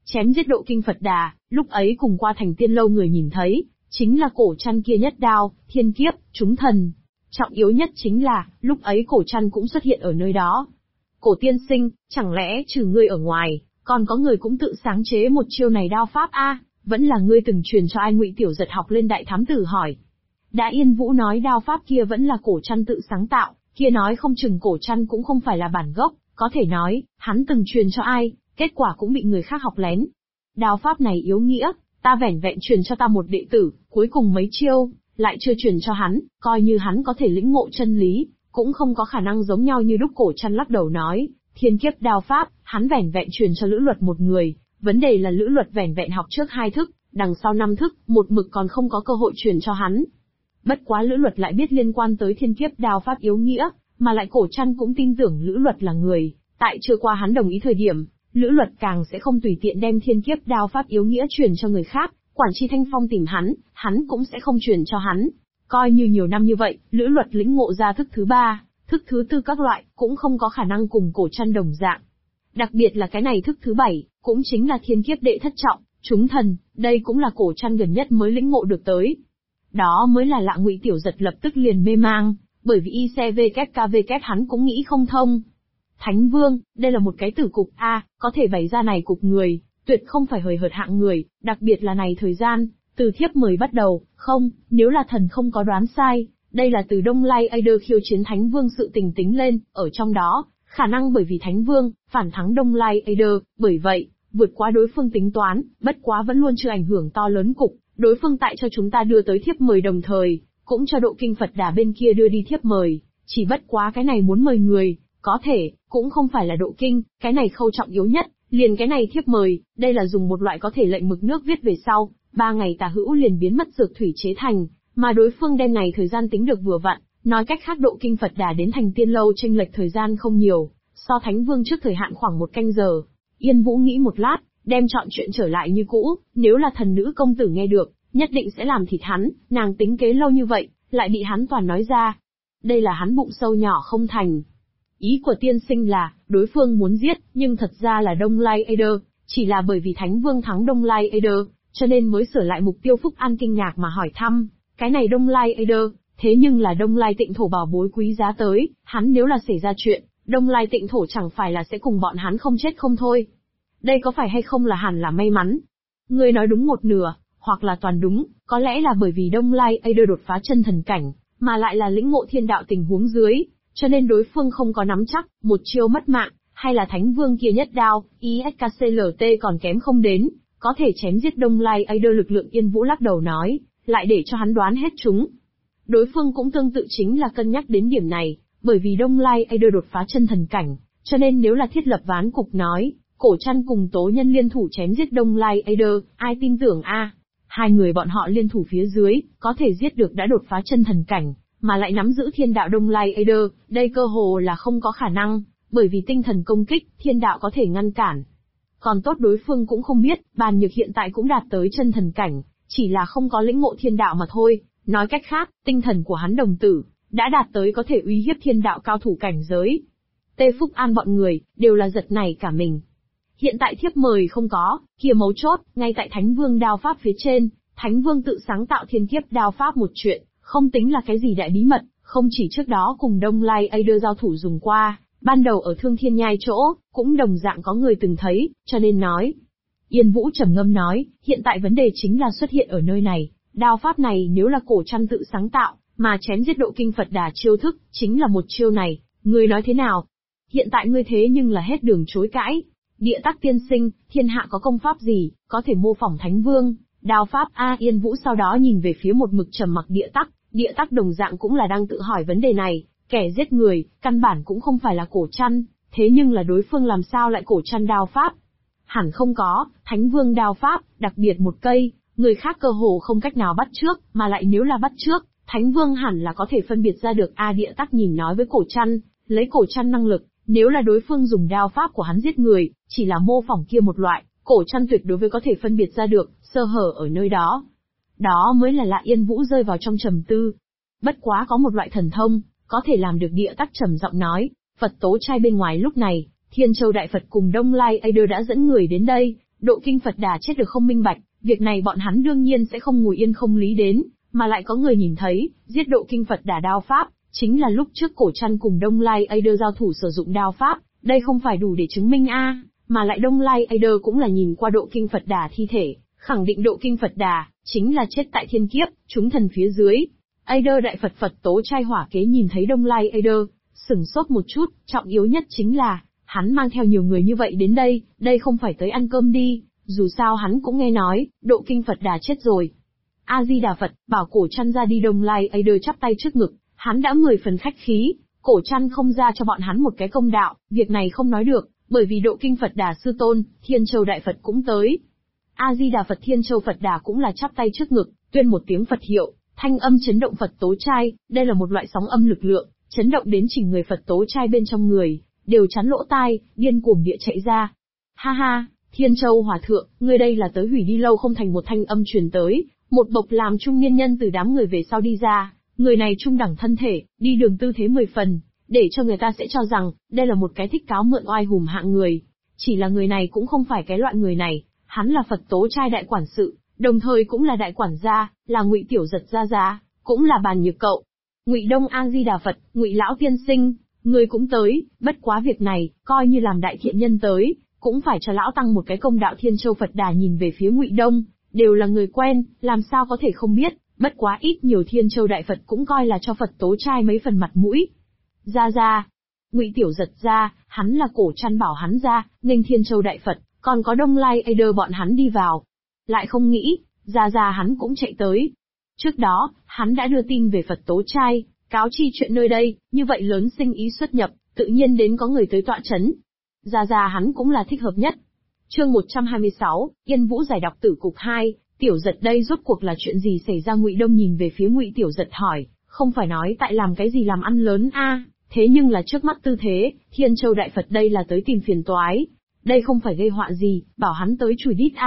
chém giết độ kinh Phật Đà, lúc ấy cùng qua thành tiên lâu người nhìn thấy, chính là cổ trăn kia nhất đao, thiên kiếp, chúng thần. Trọng yếu nhất chính là, lúc ấy cổ trăn cũng xuất hiện ở nơi đó. Cổ tiên sinh, chẳng lẽ trừ ngươi ở ngoài, còn có người cũng tự sáng chế một chiêu này đao pháp a? Vẫn là ngươi từng truyền cho ai? Ngụy Tiểu Giật học lên đại thám tử hỏi. Đã Yên Vũ nói đao pháp kia vẫn là cổ trăn tự sáng tạo, kia nói không chừng cổ trăn cũng không phải là bản gốc, có thể nói, hắn từng truyền cho ai, kết quả cũng bị người khác học lén. Đao pháp này yếu nghĩa, ta vẻn vẹn truyền cho ta một đệ tử, cuối cùng mấy chiêu, lại chưa truyền cho hắn, coi như hắn có thể lĩnh ngộ chân lý, cũng không có khả năng giống nhau như đúc. Cổ trăn lắc đầu nói, thiên kiếp đao pháp, hắn vẻn vẹn truyền cho Lữ Luật một người, vấn đề là Lữ Luật vẻn vẹn học trước 2 thức, đằng sau 5 thức, một mực còn không có cơ hội truyền cho hắn. Bất quá Lữ Luật lại biết liên quan tới thiên kiếp đao pháp yếu nghĩa, mà lại cổ trăn cũng tin tưởng Lữ Luật là người, tại chưa qua hắn đồng ý thời điểm, Lữ Luật càng sẽ không tùy tiện đem thiên kiếp đao pháp yếu nghĩa truyền cho người khác, Quản Tri Thanh Phong tìm hắn cũng sẽ không truyền cho hắn. Coi như nhiều năm như vậy, Lữ Luật lĩnh ngộ ra thức thứ 3, thức thứ 4 các loại, cũng không có khả năng cùng cổ trăn đồng dạng. Đặc biệt là cái này thức thứ 7, cũng chính là thiên kiếp đệ thất trọng, chúng thần, đây cũng là cổ trăn gần nhất mới lĩnh ngộ được tới. Đó mới là lạ. Ngụy Tiểu Giật lập tức liền mê mang, bởi vì ICVKKV hắn cũng nghĩ không thông. Thánh Vương, đây là một cái tử cục a, có thể bày ra này cục người, tuyệt không phải hời hợt hạng người, đặc biệt là này thời gian, từ thiếp mời bắt đầu, không, nếu là thần không có đoán sai, đây là từ Đông Lai Ader khiêu chiến Thánh Vương sự tình tính lên, ở trong đó, khả năng bởi vì Thánh Vương, phản thắng Đông Lai Ader, bởi vậy, vượt qua đối phương tính toán, bất quá vẫn luôn chưa ảnh hưởng to lớn cục, đối phương tại cho chúng ta đưa tới thiếp mời đồng thời, cũng cho độ kinh Phật Đà bên kia đưa đi thiếp mời, chỉ bất quá cái này muốn mời người, có thể, cũng không phải là độ kinh, cái này khâu trọng yếu nhất, liền cái này thiếp mời, đây là dùng một loại có thể lệnh mực nước viết về sau, 3 ngày tà hữu liền biến mất dược thủy chế thành, mà đối phương đem này thời gian tính được vừa vặn, nói cách khác độ kinh Phật Đà đến thành tiên lâu chênh lệch thời gian không nhiều, so Thánh Vương trước thời hạn khoảng 1 canh giờ. Yên Vũ nghĩ một lát, đem chọn chuyện trở lại như cũ, nếu là thần nữ công tử nghe được, nhất định sẽ làm thịt hắn, nàng tính kế lâu như vậy, lại bị hắn toàn nói ra. Đây là hắn bụng sâu nhỏ không thành. Ý của tiên sinh là, đối phương muốn giết, nhưng thật ra là Đông Lai Ader, chỉ là bởi vì Thánh Vương thắng Đông Lai Ader, cho nên mới sửa lại mục tiêu. Phúc An kinh ngạc mà hỏi thăm, cái này Đông Lai Ader, thế nhưng là Đông Lai Tịnh Thổ bảo bối quý giá tới, hắn nếu là xảy ra chuyện, Đông Lai Tịnh Thổ chẳng phải là sẽ cùng bọn hắn không chết không thôi. Đây có phải hay không là hẳn là may mắn? Ngươi nói đúng một nửa, hoặc là toàn đúng, có lẽ là bởi vì Đông Lai Ader đột phá chân thần cảnh, mà lại là lĩnh ngộ thiên đạo tình huống dưới, cho nên đối phương không có nắm chắc, một chiêu mất mạng, hay là Thánh Vương kia nhất đao, ISKCLT còn kém không đến, có thể chém giết Đông Lai Ader. Lực lượng Yên Vũ lắc đầu nói, lại để cho hắn đoán hết chúng. Đối phương cũng tương tự chính là cân nhắc đến điểm này, bởi vì Đông Lai Ader đột phá chân thần cảnh, cho nên nếu là thiết lập ván cục nói, cổ trăn cùng Tố Nhân liên thủ chém giết Đông Lai Ader, ai tin tưởng a? Hai người bọn họ liên thủ phía dưới, có thể giết được đã đột phá chân thần cảnh, mà lại nắm giữ thiên đạo Đông Lai Ader, đây cơ hồ là không có khả năng, bởi vì tinh thần công kích, thiên đạo có thể ngăn cản. Còn tốt đối phương cũng không biết, Bàn Nhược hiện tại cũng đạt tới chân thần cảnh, chỉ là không có lĩnh ngộ thiên đạo mà thôi, nói cách khác, tinh thần của hắn đồng tử, đã đạt tới có thể uy hiếp thiên đạo cao thủ cảnh giới. Tê Phúc An bọn người, đều là giật nảy cả mình. Hiện tại thiếp mời không có, kia mấu chốt, ngay tại Thánh Vương đao pháp phía trên, Thánh Vương tự sáng tạo thiên kiếp đao pháp một chuyện, không tính là cái gì đại bí mật, không chỉ trước đó cùng Đông Lai Ader giao thủ dùng qua, ban đầu ở Thương Thiên Nhai chỗ, cũng đồng dạng có người từng thấy, cho nên nói. Yên Vũ trầm ngâm nói, hiện tại vấn đề chính là xuất hiện ở nơi này, đao pháp này nếu là cổ trăn tự sáng tạo, mà chém giết độ kinh Phật Đà chiêu thức, chính là một chiêu này, ngươi nói thế nào? Hiện tại ngươi thế nhưng là hết đường chối cãi. Địa Tắc tiên sinh, thiên hạ có công pháp gì, có thể mô phỏng Thánh Vương, đao pháp a? Yên Vũ sau đó nhìn về phía một mực trầm mặc Địa Tắc đồng dạng cũng là đang tự hỏi vấn đề này, kẻ giết người, căn bản cũng không phải là cổ trăn, thế nhưng là đối phương làm sao lại cổ trăn đao pháp? Hẳn không có, Thánh Vương đao pháp, đặc biệt một cây, người khác cơ hồ không cách nào bắt trước, mà lại nếu là bắt trước, Thánh Vương hẳn là có thể phân biệt ra được a. Địa Tắc nhìn nói với cổ trăn, lấy cổ trăn năng lực, nếu là đối phương dùng đao pháp của hắn giết người, chỉ là mô phỏng kia một loại, cổ trăn tuyệt đối với có thể phân biệt ra được, sơ hở ở nơi đó. Đó mới là lạ. Yên Vũ rơi vào trong trầm tư. Bất quá có một loại thần thông, có thể làm được. Địa Tắc trầm giọng nói, Phật tố trai bên ngoài lúc này, Thiên Châu Đại Phật cùng Đông Lai Ader đã dẫn người đến đây, Độ Kinh Phật Đà chết được không minh bạch, việc này bọn hắn đương nhiên sẽ không ngồi yên không lý đến, mà lại có người nhìn thấy, giết Độ Kinh Phật Đà đao pháp, chính là lúc trước Cổ Trăn cùng Đông Lai Ader giao thủ sử dụng đao pháp, đây không phải đủ để chứng minh mà lại Đông Lai Ader cũng là nhìn qua Độ Kinh Phật Đà thi thể, khẳng định Độ Kinh Phật Đà chính là chết tại thiên kiếp, chúng thần phía dưới. Ader đại Phật Phật Tố Trai Hỏa Kế nhìn thấy Đông Lai Ader, sửng sốt một chút, trọng yếu nhất chính là, hắn mang theo nhiều người như vậy đến đây không phải tới ăn cơm đi, dù sao hắn cũng nghe nói, Độ Kinh Phật Đà chết rồi. A-di-đà Phật, bảo Cổ Trăn ra đi. Đông Lai Ader chắp tay trước ngực, hắn đã 10 phần khách khí, Cổ Trăn không ra cho bọn hắn một cái công đạo, việc này không nói được, bởi vì Độ Kinh Phật Đà sư tôn, Thiên Châu Đại Phật cũng tới. A-di-đà Phật. Thiên Châu Phật Đà cũng là chắp tay trước ngực, tuyên một tiếng Phật hiệu, thanh âm chấn động Phật Tố Trai, đây là một loại sóng âm lực lượng, chấn động đến chỉnh người Phật Tố Trai bên trong người, đều chắn lỗ tai, điên cuồng địa chạy ra. Ha ha, Thiên Châu Hòa Thượng, ngươi đây là tới hủy đi lâu không thành. Một thanh âm truyền tới, một bộc làm trung niên nhân từ đám người về sau đi ra, người này trung đẳng thân thể, đi đường tư thế 10 phần, để cho người ta sẽ cho rằng, đây là một cái thích cáo mượn oai hùm hạng người. Chỉ là người này cũng không phải cái loại người này, hắn là Phật Tố Trai đại quản sự, đồng thời cũng là đại quản gia, là Ngụy Tiểu Giật gia, cũng là Bàn Nhược cậu. Ngụy Đông. A-di-đà Phật. Ngụy lão tiên sinh, người cũng tới, bất quá việc này, coi như làm đại thiện nhân tới, cũng phải cho lão tăng một cái công đạo. Thiên Châu Phật Đà nhìn về phía Ngụy Đông, đều là người quen, làm sao có thể không biết, bất quá ít nhiều Thiên Châu Đại Phật cũng coi là cho Phật Tố Trai mấy phần mặt mũi. Ra. Ngụy Tiểu Giật ra, hắn là Cổ Trăn bảo hắn ra, nghênh Thiên Châu Đại Phật, còn có Đông Lai Ader bọn hắn đi vào. Lại không nghĩ, ra hắn cũng chạy tới. Trước đó, hắn đã đưa tin về Phật Tố Trai, cáo chi chuyện nơi đây, như vậy lớn sinh ý xuất nhập, tự nhiên đến có người tới tọa chấn. Ra hắn cũng là thích hợp nhất. Chương 126, Yên Vũ giải đọc tử cục 2, Tiểu Giật đây rốt cuộc là chuyện gì xảy ra? Ngụy Đông nhìn về phía Ngụy Tiểu Giật hỏi, không phải nói tại làm cái gì làm ăn lớn thế nhưng là trước mắt tư thế, Thiên Châu Đại Phật đây là tới tìm phiền toái, đây không phải gây họa gì, bảo hắn tới chùi đít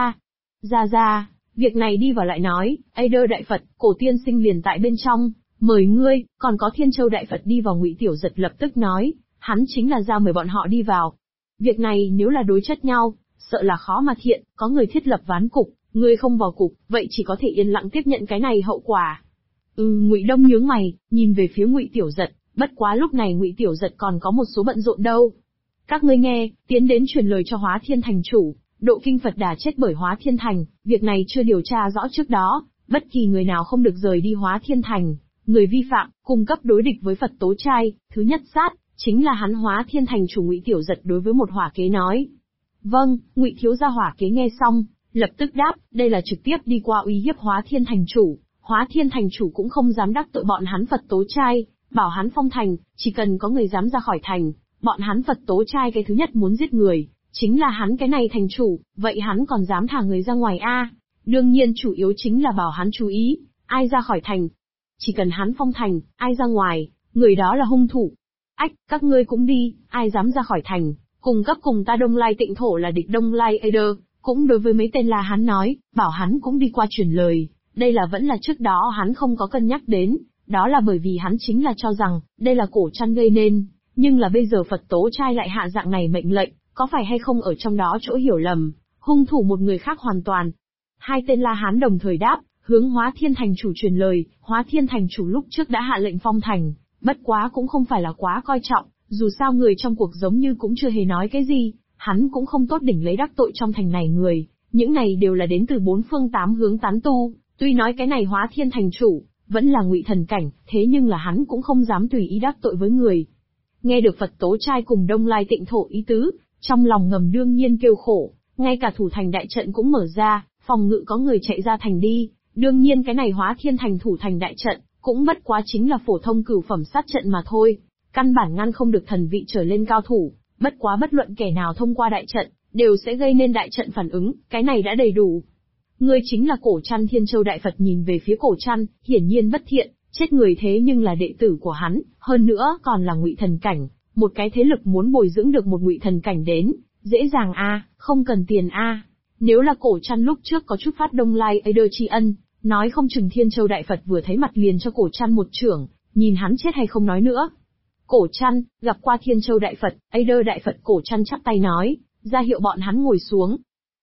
Ra, việc này đi vào lại nói, Ader Đại Phật, Cổ tiên sinh liền tại bên trong, mời ngươi, còn có Thiên Châu Đại Phật đi vào. Ngụy Tiểu Giật lập tức nói, hắn chính là ra mời bọn họ đi vào. Việc này nếu là đối chất nhau, sợ là khó mà thiện, có người thiết lập ván cục, ngươi không vào cục, vậy chỉ có thể yên lặng tiếp nhận cái này hậu quả. Ngụy Đông nhướng mày, nhìn về phía Ngụy Tiểu Giật, bất quá lúc này Ngụy Tiểu Giật còn có một số bận rộn đâu. Các ngươi nghe, tiến đến truyền lời cho Hóa Thiên Thành chủ, Độ Kinh Phật Đà chết bởi Hóa Thiên Thành, việc này chưa điều tra rõ trước đó, bất kỳ người nào không được rời đi Hóa Thiên Thành, người vi phạm, cung cấp đối địch với Phật Tố Trai, thứ nhất sát, chính là hắn. Hóa Thiên Thành chủ Ngụy Tiểu Giật đối với một hỏa kế nói. Vâng. Ngụy thiếu gia hỏa kế nghe xong, lập tức đáp, đây là trực tiếp đi qua uy hiếp Hóa Thiên Thành chủ, Hóa Thiên Thành chủ cũng không dám đắc tội bọn hắn Phật Tố Trai, bảo hắn phong thành, chỉ cần có người dám ra khỏi thành, bọn hắn Phật Tố Trai cái thứ nhất muốn giết người, chính là hắn cái này thành chủ, vậy hắn còn dám thả người ra ngoài Đương nhiên chủ yếu chính là bảo hắn chú ý, ai ra khỏi thành. Chỉ cần hắn phong thành, ai ra ngoài, người đó là hung thủ. Các ngươi cũng đi, ai dám ra khỏi thành, cùng cấp cùng ta Đông Lai Tịnh Thổ là địch. Đông Lai Ader cũng đối với mấy tên là hắn nói, bảo hắn cũng đi qua truyền lời, đây là vẫn là trước đó hắn không có cân nhắc đến, đó là bởi vì hắn chính là cho rằng, đây là Cổ Trăn gây nên, nhưng là bây giờ Phật Tố Trai lại hạ dạng này mệnh lệnh, có phải hay không ở trong đó chỗ hiểu lầm, hung thủ một người khác hoàn toàn. Hai tên La Hán đồng thời đáp, hướng Hóa Thiên Thành chủ truyền lời. Hóa Thiên Thành chủ lúc trước đã hạ lệnh phong thành, bất quá cũng không phải là quá coi trọng, dù sao người trong cuộc giống như cũng chưa hề nói cái gì, hắn cũng không tốt đỉnh lấy đắc tội trong thành này người, những này đều là đến từ bốn phương tám hướng tán tu, tuy nói cái này Hóa Thiên Thành chủ vẫn là Ngụy thần cảnh, thế nhưng là hắn cũng không dám tùy ý đắc tội với người. Nghe được Phật Tố Trai cùng Đông Lai Tịnh Thổ ý tứ, trong lòng ngầm đương nhiên kêu khổ, ngay cả thủ thành đại trận cũng mở ra, phòng ngự có người chạy ra thành đi, đương nhiên cái này Hóa Thiên Thành thủ thành đại trận, cũng bất quá chính là phổ thông cửu phẩm sát trận mà thôi, căn bản ngăn không được thần vị trở lên cao thủ, bất quá bất luận kẻ nào thông qua đại trận, đều sẽ gây nên đại trận phản ứng, cái này đã đầy đủ. Ngươi chính là Cổ Trăn. Thiên Châu Đại Phật nhìn về phía Cổ Trăn, hiển nhiên bất thiện, chết người thế nhưng là đệ tử của hắn, hơn nữa còn là Ngụy thần cảnh, một cái thế lực muốn bồi dưỡng được một Ngụy thần cảnh đến, dễ dàng không cần tiền Nếu là Cổ Trăn lúc trước có chút phát Đông Lai Ader tri ân, nói không chừng Thiên Châu Đại Phật vừa thấy mặt liền cho Cổ Trăn một chưởng, nhìn hắn chết hay không nói nữa. Cổ Trăn, gặp qua Thiên Châu Đại Phật, Ader Đại Phật. Cổ Trăn chắp tay nói, ra hiệu bọn hắn ngồi xuống.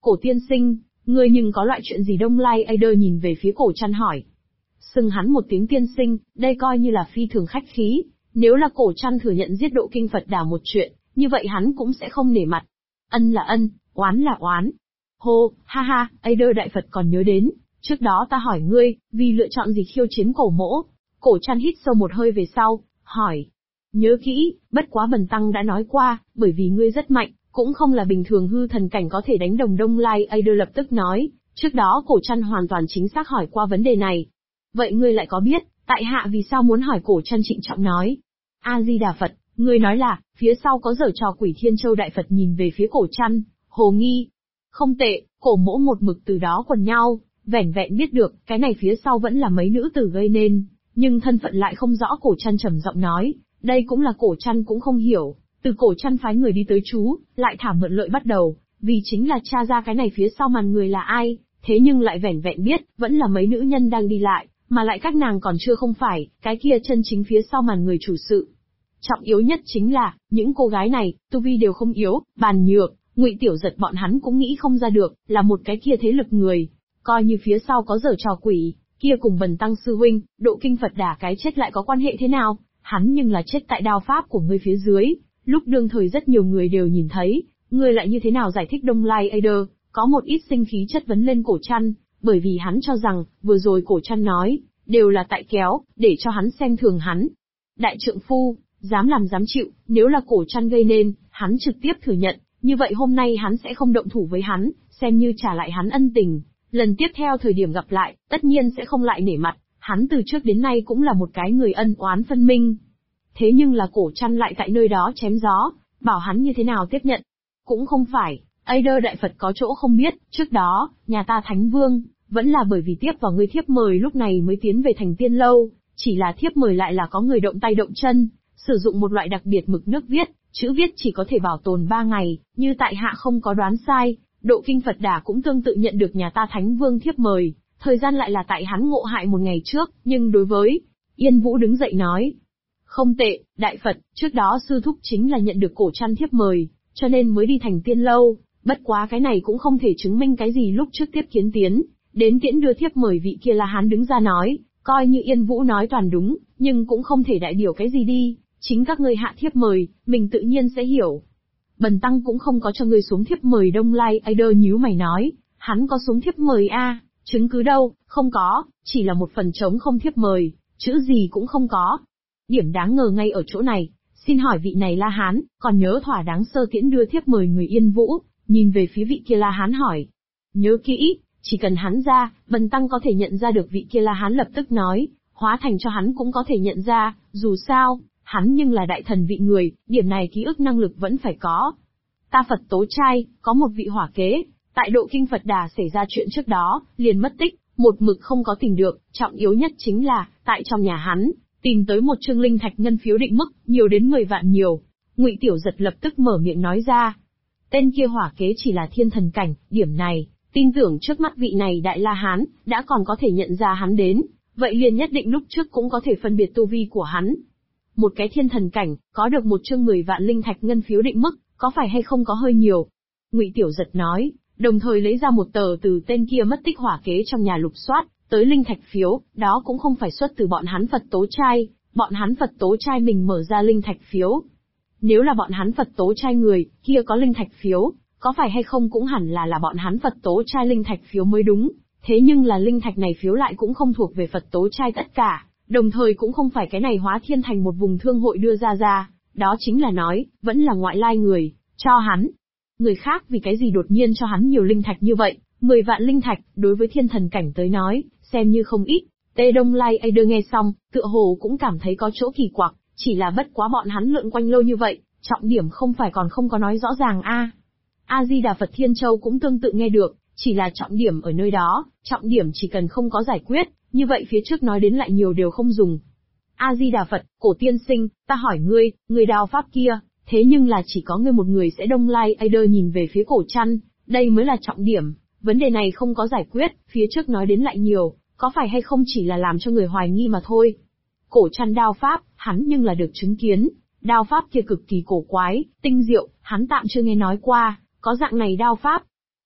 Cổ tiên sinh, ngươi nhưng có loại chuyện gì? Đông Lai Aider nhìn về phía Cổ Trăn hỏi. Xưng hắn một tiếng tiên sinh, đây coi như là phi thường khách khí. Nếu là Cổ Trăn thừa nhận giết Độ Kinh Phật Đà một chuyện, như vậy hắn cũng sẽ không nể mặt. Ân là ân, oán là oán. Hô, ha ha, Aider đại Phật còn nhớ đến, trước đó ta hỏi ngươi, vì lựa chọn gì khiêu chiến Cổ mỗ? Cổ Trăn hít sâu một hơi về sau, hỏi. Nhớ kỹ, bất quá Bần Tăng đã nói qua, bởi vì ngươi rất mạnh, cũng không là bình thường hư thần cảnh có thể đánh đồng. Đông Lai Aider lập tức nói, trước đó Cổ Trăn hoàn toàn chính xác hỏi qua vấn đề này. Vậy ngươi lại có biết, tại hạ vì sao muốn hỏi? Cổ Trăn trịnh trọng nói. A-di-đà Phật, ngươi nói là, phía sau có giở trò quỷ? Thiên Châu đại Phật nhìn về phía Cổ Trăn, hồ nghi. Không tệ, Cổ mỗ một mực từ đó quần nhau, vẻn vẹn biết được, cái này phía sau vẫn là mấy nữ tử gây nên, nhưng thân phận lại không rõ. Cổ Trăn trầm giọng nói, đây cũng là Cổ Trăn cũng không hiểu, từ Cổ Trăn phái người đi tới chú, lại thả mượn lợi bắt đầu, vì chính là tra ra cái này phía sau màn người là ai, thế nhưng lại vẻn vẹn biết, vẫn là mấy nữ nhân đang đi lại, mà lại các nàng còn chưa không phải, cái kia chân chính phía sau màn người chủ sự. Trọng yếu nhất chính là, những cô gái này, tu vi đều không yếu, Bàn Nhược, Ngụy Tiểu Giật bọn hắn cũng nghĩ không ra được, là một cái kia thế lực người. Coi như phía sau có giở trò quỷ, kia cùng Bần Tăng sư huynh, Độ Kinh Phật Đà cái chết lại có quan hệ thế nào? Hắn nhưng là chết tại đao pháp của ngươi phía dưới, lúc đương thời rất nhiều người đều nhìn thấy, ngươi lại như thế nào giải thích? Đông Lai Aider có một ít sinh khí chất vấn lên Cổ Trăn, bởi vì hắn cho rằng, vừa rồi Cổ Trăn nói, đều là tại kéo, để cho hắn xem thường hắn. Đại trượng phu, dám làm dám chịu, nếu là Cổ Trăn gây nên, hắn trực tiếp thừa nhận, như vậy hôm nay hắn sẽ không động thủ với hắn, xem như trả lại hắn ân tình. Lần tiếp theo thời điểm gặp lại, tất nhiên sẽ không lại nể mặt, hắn từ trước đến nay cũng là một cái người ân oán phân minh. Thế nhưng là Cổ Trăn lại tại nơi đó chém gió, bảo hắn như thế nào tiếp nhận. Cũng không phải, Aider đại Phật có chỗ không biết, trước đó, nhà ta Thánh Vương, vẫn là bởi vì tiếp vào ngươi thiếp mời lúc này mới tiến về thành Tiên Lâu, chỉ là thiếp mời lại là có người động tay động chân, sử dụng một loại đặc biệt mực nước viết, chữ viết chỉ có thể bảo tồn 3 ngày, như tại hạ không có đoán sai, Độ Kinh Phật Đà cũng tương tự nhận được nhà ta Thánh Vương thiếp mời, thời gian lại là tại hắn ngộ hại một ngày trước, nhưng đối với Yên Vũ đứng dậy nói. Không tệ, đại Phật, trước đó sư thúc chính là nhận được Cổ Trăn thiếp mời, cho nên mới đi thành Tiên Lâu, bất quá cái này cũng không thể chứng minh cái gì. Lúc trước tiếp kiến tiến, đến tiễn đưa thiếp mời vị kia là hắn đứng ra nói, coi như Yên Vũ nói toàn đúng, nhưng cũng không thể đại biểu cái gì đi, chính các ngươi hạ thiếp mời, mình tự nhiên sẽ hiểu. Bần Tăng cũng không có cho ngươi xuống thiếp mời. Đông Lai Aider nhíu mày nói, hắn có xuống thiếp mời a, chứng cứ đâu? Không có, chỉ là một phần trống không thiếp mời, chữ gì cũng không có. Điểm đáng ngờ ngay ở chỗ này, xin hỏi vị này La Hán, còn nhớ thỏa đáng sơ tiễn đưa thiếp mời người Yên Vũ, nhìn về phía vị kia La Hán hỏi. Nhớ kỹ, chỉ cần hắn ra, Bần Tăng có thể nhận ra được. Vị kia La Hán lập tức nói, hóa thành cho hắn cũng có thể nhận ra, dù sao, hắn nhưng là đại thần vị người, điểm này ký ức năng lực vẫn phải có. Ta Phật Tố Trai, có một vị hỏa kế, tại Độ Kinh Phật Đà xảy ra chuyện trước đó, liền mất tích, một mực không có tìm được, trọng yếu nhất chính là, tại trong nhà hắn, tìm tới một chương linh thạch ngân phiếu định mức, nhiều đến 10 vạn nhiều. Ngụy Tiểu Giật lập tức mở miệng nói ra. Tên kia hỏa kế chỉ là thiên thần cảnh, điểm này, tin tưởng trước mắt vị này Đại La Hán, đã còn có thể nhận ra hắn đến, vậy liền nhất định lúc trước cũng có thể phân biệt tu vi của hắn. Một cái thiên thần cảnh, có được một chương 10 vạn linh thạch ngân phiếu định mức, có phải hay không có hơi nhiều? Ngụy Tiểu Giật nói, đồng thời lấy ra một tờ từ tên kia mất tích hỏa kế trong nhà lục soát, tới linh thạch phiếu, đó cũng không phải xuất từ bọn hắn Phật Tố Trai, bọn hắn Phật Tố Trai mình mở ra linh thạch phiếu. Nếu là bọn hắn Phật Tố Trai người, kia có linh thạch phiếu, có phải hay không cũng hẳn là bọn hắn Phật Tố Trai linh thạch phiếu mới đúng, thế nhưng là linh thạch này phiếu lại cũng không thuộc về Phật Tố Trai tất cả, đồng thời cũng không phải cái này Hóa Thiên thành một vùng thương hội đưa ra, đó chính là nói, vẫn là ngoại lai người, cho hắn. Người khác vì cái gì đột nhiên cho hắn nhiều linh thạch như vậy, 10 vạn linh thạch, đối với thiên thần cảnh tới nói, xem như không ít. Tê Đông Lai Aider nghe xong, tựa hồ cũng cảm thấy có chỗ kỳ quặc, chỉ là bất quá bọn hắn lượn quanh lâu như vậy, trọng điểm không phải còn không có nói rõ ràng a. A-di-đà Phật Thiên Châu cũng tương tự nghe được, chỉ là trọng điểm ở nơi đó, trọng điểm chỉ cần không có giải quyết, như vậy phía trước nói đến lại nhiều đều không dùng. A-di-đà Phật, Cổ tiên sinh, ta hỏi ngươi, người đào pháp kia, thế nhưng là chỉ có ngươi một người sẽ. Đông Lai Aider nhìn về phía Cổ Trăn, đây mới là trọng điểm, vấn đề này không có giải quyết, phía trước nói đến lại nhiều, có phải hay không chỉ là làm cho người hoài nghi mà thôi. Cổ Trăn đao pháp, hắn nhưng là được chứng kiến, đao pháp kia cực kỳ cổ quái, tinh diệu, hắn tạm chưa nghe nói qua, có dạng này đao pháp.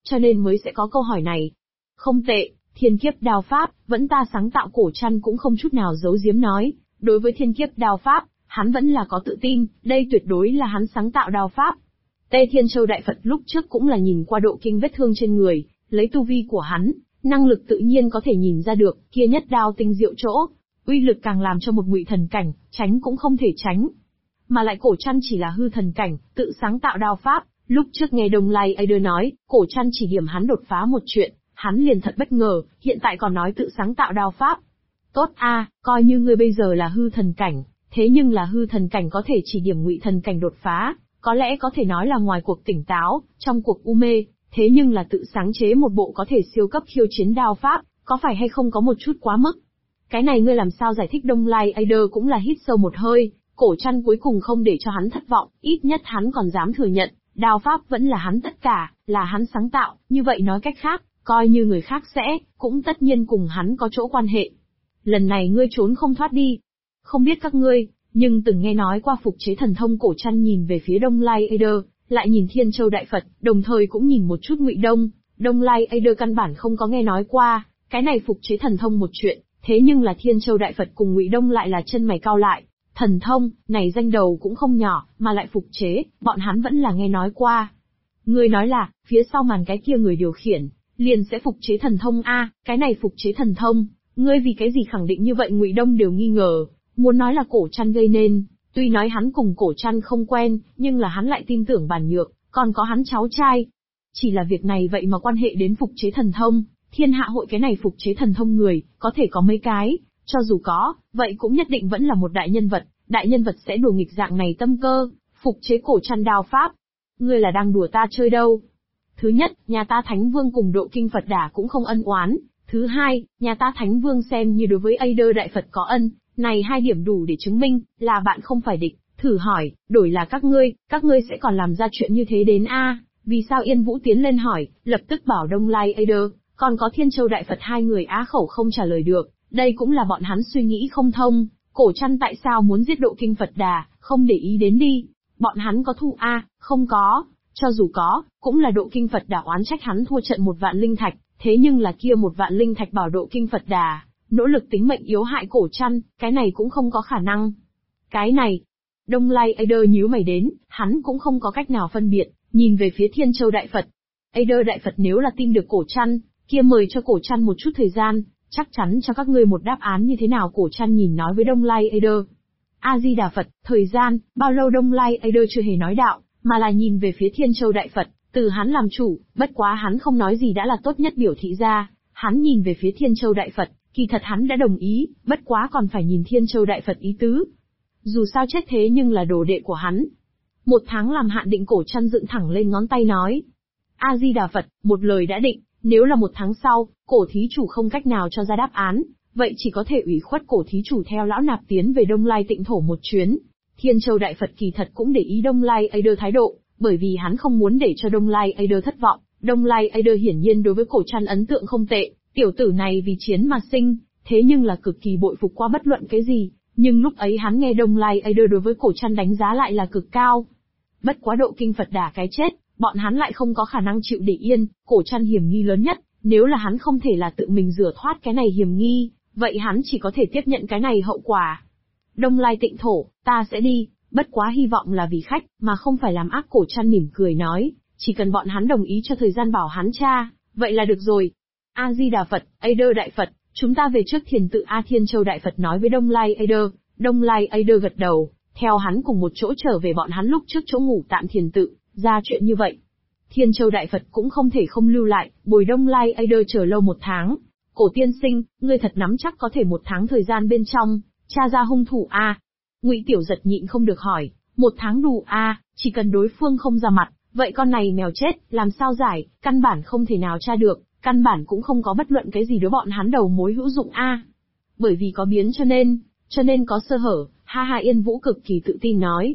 cho nên mới sẽ có câu hỏi này. Không tệ, thiên kiếp đao pháp, vẫn ta sáng tạo. Cổ Trăn cũng không chút nào giấu giếm nói, đối với thiên kiếp đao pháp, hắn vẫn là có tự tin, đây tuyệt đối là hắn sáng tạo đao pháp. Tê Thiên Châu Đại Phật lúc trước cũng là nhìn qua độ kinh vết thương trên người, lấy tu vi của hắn, năng lực tự nhiên có thể nhìn ra được, kia nhất đao tinh diệu chỗ, uy lực càng làm cho một Ngụy thần cảnh, tránh cũng không thể tránh. Mà lại Cổ Trăn chỉ là hư thần cảnh, tự sáng tạo đao pháp, lúc trước nghe Đông Lai Aider nói, Cổ Trăn chỉ điểm hắn đột phá một chuyện, hắn liền thật bất ngờ, hiện tại còn nói tự sáng tạo đao pháp. Tốt a, coi như ngươi bây giờ là hư thần cảnh, thế nhưng là hư thần cảnh có thể chỉ điểm Ngụy thần cảnh đột phá, có lẽ có thể nói là ngoài cuộc tỉnh táo, trong cuộc u mê, thế nhưng là tự sáng chế một bộ có thể siêu cấp khiêu chiến đao pháp, có phải hay không có một chút quá mức? Cái này ngươi làm sao giải thích? Đông Lai Aider cũng là hít sâu một hơi, Cổ Trăn cuối cùng không để cho hắn thất vọng, ít nhất hắn còn dám thừa nhận, đao pháp vẫn là hắn tất cả, là hắn sáng tạo, như vậy nói cách khác, coi như người khác sẽ, cũng tất nhiên cùng hắn có chỗ quan hệ. Lần này ngươi trốn không thoát đi. Không biết các ngươi, nhưng từng nghe nói qua phục chế thần thông. Cổ Trăn nhìn về phía Đông Lai Aider, lại nhìn Thiên Châu Đại Phật, đồng thời cũng nhìn một chút Ngụy Đông. Đông Lai Aider căn bản không có nghe nói qua, cái này phục chế thần thông một chuyện, thế nhưng là Thiên Châu Đại Phật cùng Ngụy Đông lại là chân mày cau lại. Thần thông, này danh đầu cũng không nhỏ, mà lại phục chế, bọn hắn vẫn là nghe nói qua. Ngươi nói là, phía sau màn cái kia người điều khiển, liền sẽ phục chế thần thông a, cái này phục chế thần thông, ngươi vì cái gì khẳng định như vậy? Ngụy Đông đều nghi ngờ, muốn nói là Cổ Trăn gây nên, tuy nói hắn cùng Cổ Trăn không quen, nhưng là hắn lại tin tưởng Bàn Nhược, còn có hắn cháu trai. Chỉ là việc này vậy mà quan hệ đến phục chế thần thông, thiên hạ hội cái này phục chế thần thông người, có thể có mấy cái, cho dù có, vậy cũng nhất định vẫn là một đại nhân vật sẽ đùa nghịch dạng này tâm cơ, phục chế Cổ Trăn đao pháp. Ngươi là đang đùa ta chơi đâu? Thứ nhất, nhà ta Thánh Vương cùng độ kinh Phật Đà cũng không ân oán. Thứ hai, nhà ta Thánh Vương xem như đối với Aider Đại Phật có ân, này hai điểm đủ để chứng minh, là bạn không phải địch. Thử hỏi, đổi là các ngươi sẽ còn làm ra chuyện như thế đến a? Vì sao Yên Vũ tiến lên hỏi, lập tức bảo Đông Lai Aider, còn có Thiên Châu Đại Phật hai người á khẩu không trả lời được, đây cũng là bọn hắn suy nghĩ không thông. Cổ Trăn tại sao muốn giết độ kinh Phật Đà, không để ý đến đi. Bọn hắn có thù a? Không có, cho dù có, cũng là độ kinh Phật Đà oán trách hắn thua trận 1.000.000 linh thạch, thế nhưng là kia 1.000.000 linh thạch bảo độ kinh Phật Đà, nỗ lực tính mệnh yếu hại Cổ Trăn, cái này cũng không có khả năng. Cái này, Đông Lai Aider nhíu mày đến, hắn cũng không có cách nào phân biệt, nhìn về phía Thiên Châu Đại Phật. Aider Đại Phật nếu là tin được Cổ Trăn, kia mời cho Cổ Trăn một chút thời gian, chắc chắn cho các ngươi một đáp án như thế nào. Cổ Trăn nhìn nói với Đông Lai Aider. A-di-đà Phật, thời gian, bao lâu? Đông Lai Aider chưa hề nói đạo, mà là nhìn về phía Thiên Châu Đại Phật, từ hắn làm chủ, bất quá hắn không nói gì đã là tốt nhất biểu thị ra, hắn nhìn về phía Thiên Châu Đại Phật, kỳ thật hắn đã đồng ý, bất quá còn phải nhìn Thiên Châu Đại Phật ý tứ. Dù sao chết thế nhưng là đồ đệ của hắn. 1 tháng làm hạn định. Cổ Trăn dựng thẳng lên ngón tay nói. A-di-đà Phật, một lời đã định, nếu là 1 tháng sau, Cổ thí chủ không cách nào cho ra đáp án, vậy chỉ có thể ủy khuất Cổ thí chủ theo lão nạp tiến về Đông Lai Tịnh Thổ một chuyến. Thiên Châu Đại Phật kỳ thật cũng để ý Đông Lai Aider thái độ, bởi vì hắn không muốn để cho Đông Lai Aider thất vọng. Đông Lai Aider hiển nhiên đối với Cổ Trăn ấn tượng không tệ, tiểu tử này vì chiến mà sinh, thế nhưng là cực kỳ bội phục qua bất luận cái gì, nhưng lúc ấy hắn nghe Đông Lai Aider đối với Cổ Trăn đánh giá lại là cực cao. Bất quá độ kinh Phật Đà cái chết, bọn hắn lại không có khả năng chịu để yên, Cổ Trăn hiểm nghi lớn nhất, nếu là hắn không thể là tự mình rửa thoát cái này hiểm nghi, vậy hắn chỉ có thể tiếp nhận cái này hậu quả. Đông Lai Tịnh Thổ, ta sẽ đi, bất quá hy vọng là vì khách, mà không phải làm ác. Cổ Trăn mỉm cười nói, chỉ cần bọn hắn đồng ý cho thời gian bảo hắn tra, vậy là được rồi. A-di-đà Phật, Aider Đại Phật, chúng ta về trước thiền tự A. Thiên Châu Đại Phật nói với Đông Lai Aider. Đông Lai Aider gật đầu, theo hắn cùng một chỗ trở về bọn hắn lúc trước chỗ ngủ tạm thiền tự, ra chuyện như vậy. Thiên Châu Đại Phật cũng không thể không lưu lại, bồi Đông Lai Aider chờ lâu 1 tháng. Cổ tiên sinh, ngươi thật nắm chắc có thể 1 tháng thời gian bên trong, tra ra hung thủ a? Ngụy Tiểu Giật nhịn không được hỏi. 1 tháng đủ a, chỉ cần đối phương không ra mặt, vậy con này mèo chết, làm sao giải, căn bản không thể nào tra được, căn bản cũng không có bất luận cái gì đối bọn hắn đầu mối hữu dụng a. Bởi vì có biến cho nên có sơ hở. Ha ha. Yên Vũ cực kỳ tự tin nói.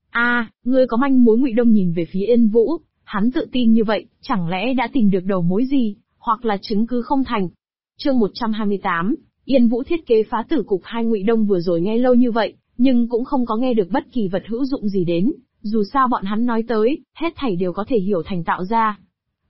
Ngươi có manh mối? Ngụy Đông nhìn về phía Yên Vũ, hắn tự tin như vậy, chẳng lẽ đã tìm được đầu mối gì, hoặc là chứng cứ không thành. Chương 128, Yên Vũ thiết kế phá tử cục 2. Ngụy Đông vừa rồi nghe lâu như vậy, nhưng cũng không có nghe được bất kỳ vật hữu dụng gì đến, dù sao bọn hắn nói tới, hết thảy đều có thể hiểu thành tạo ra.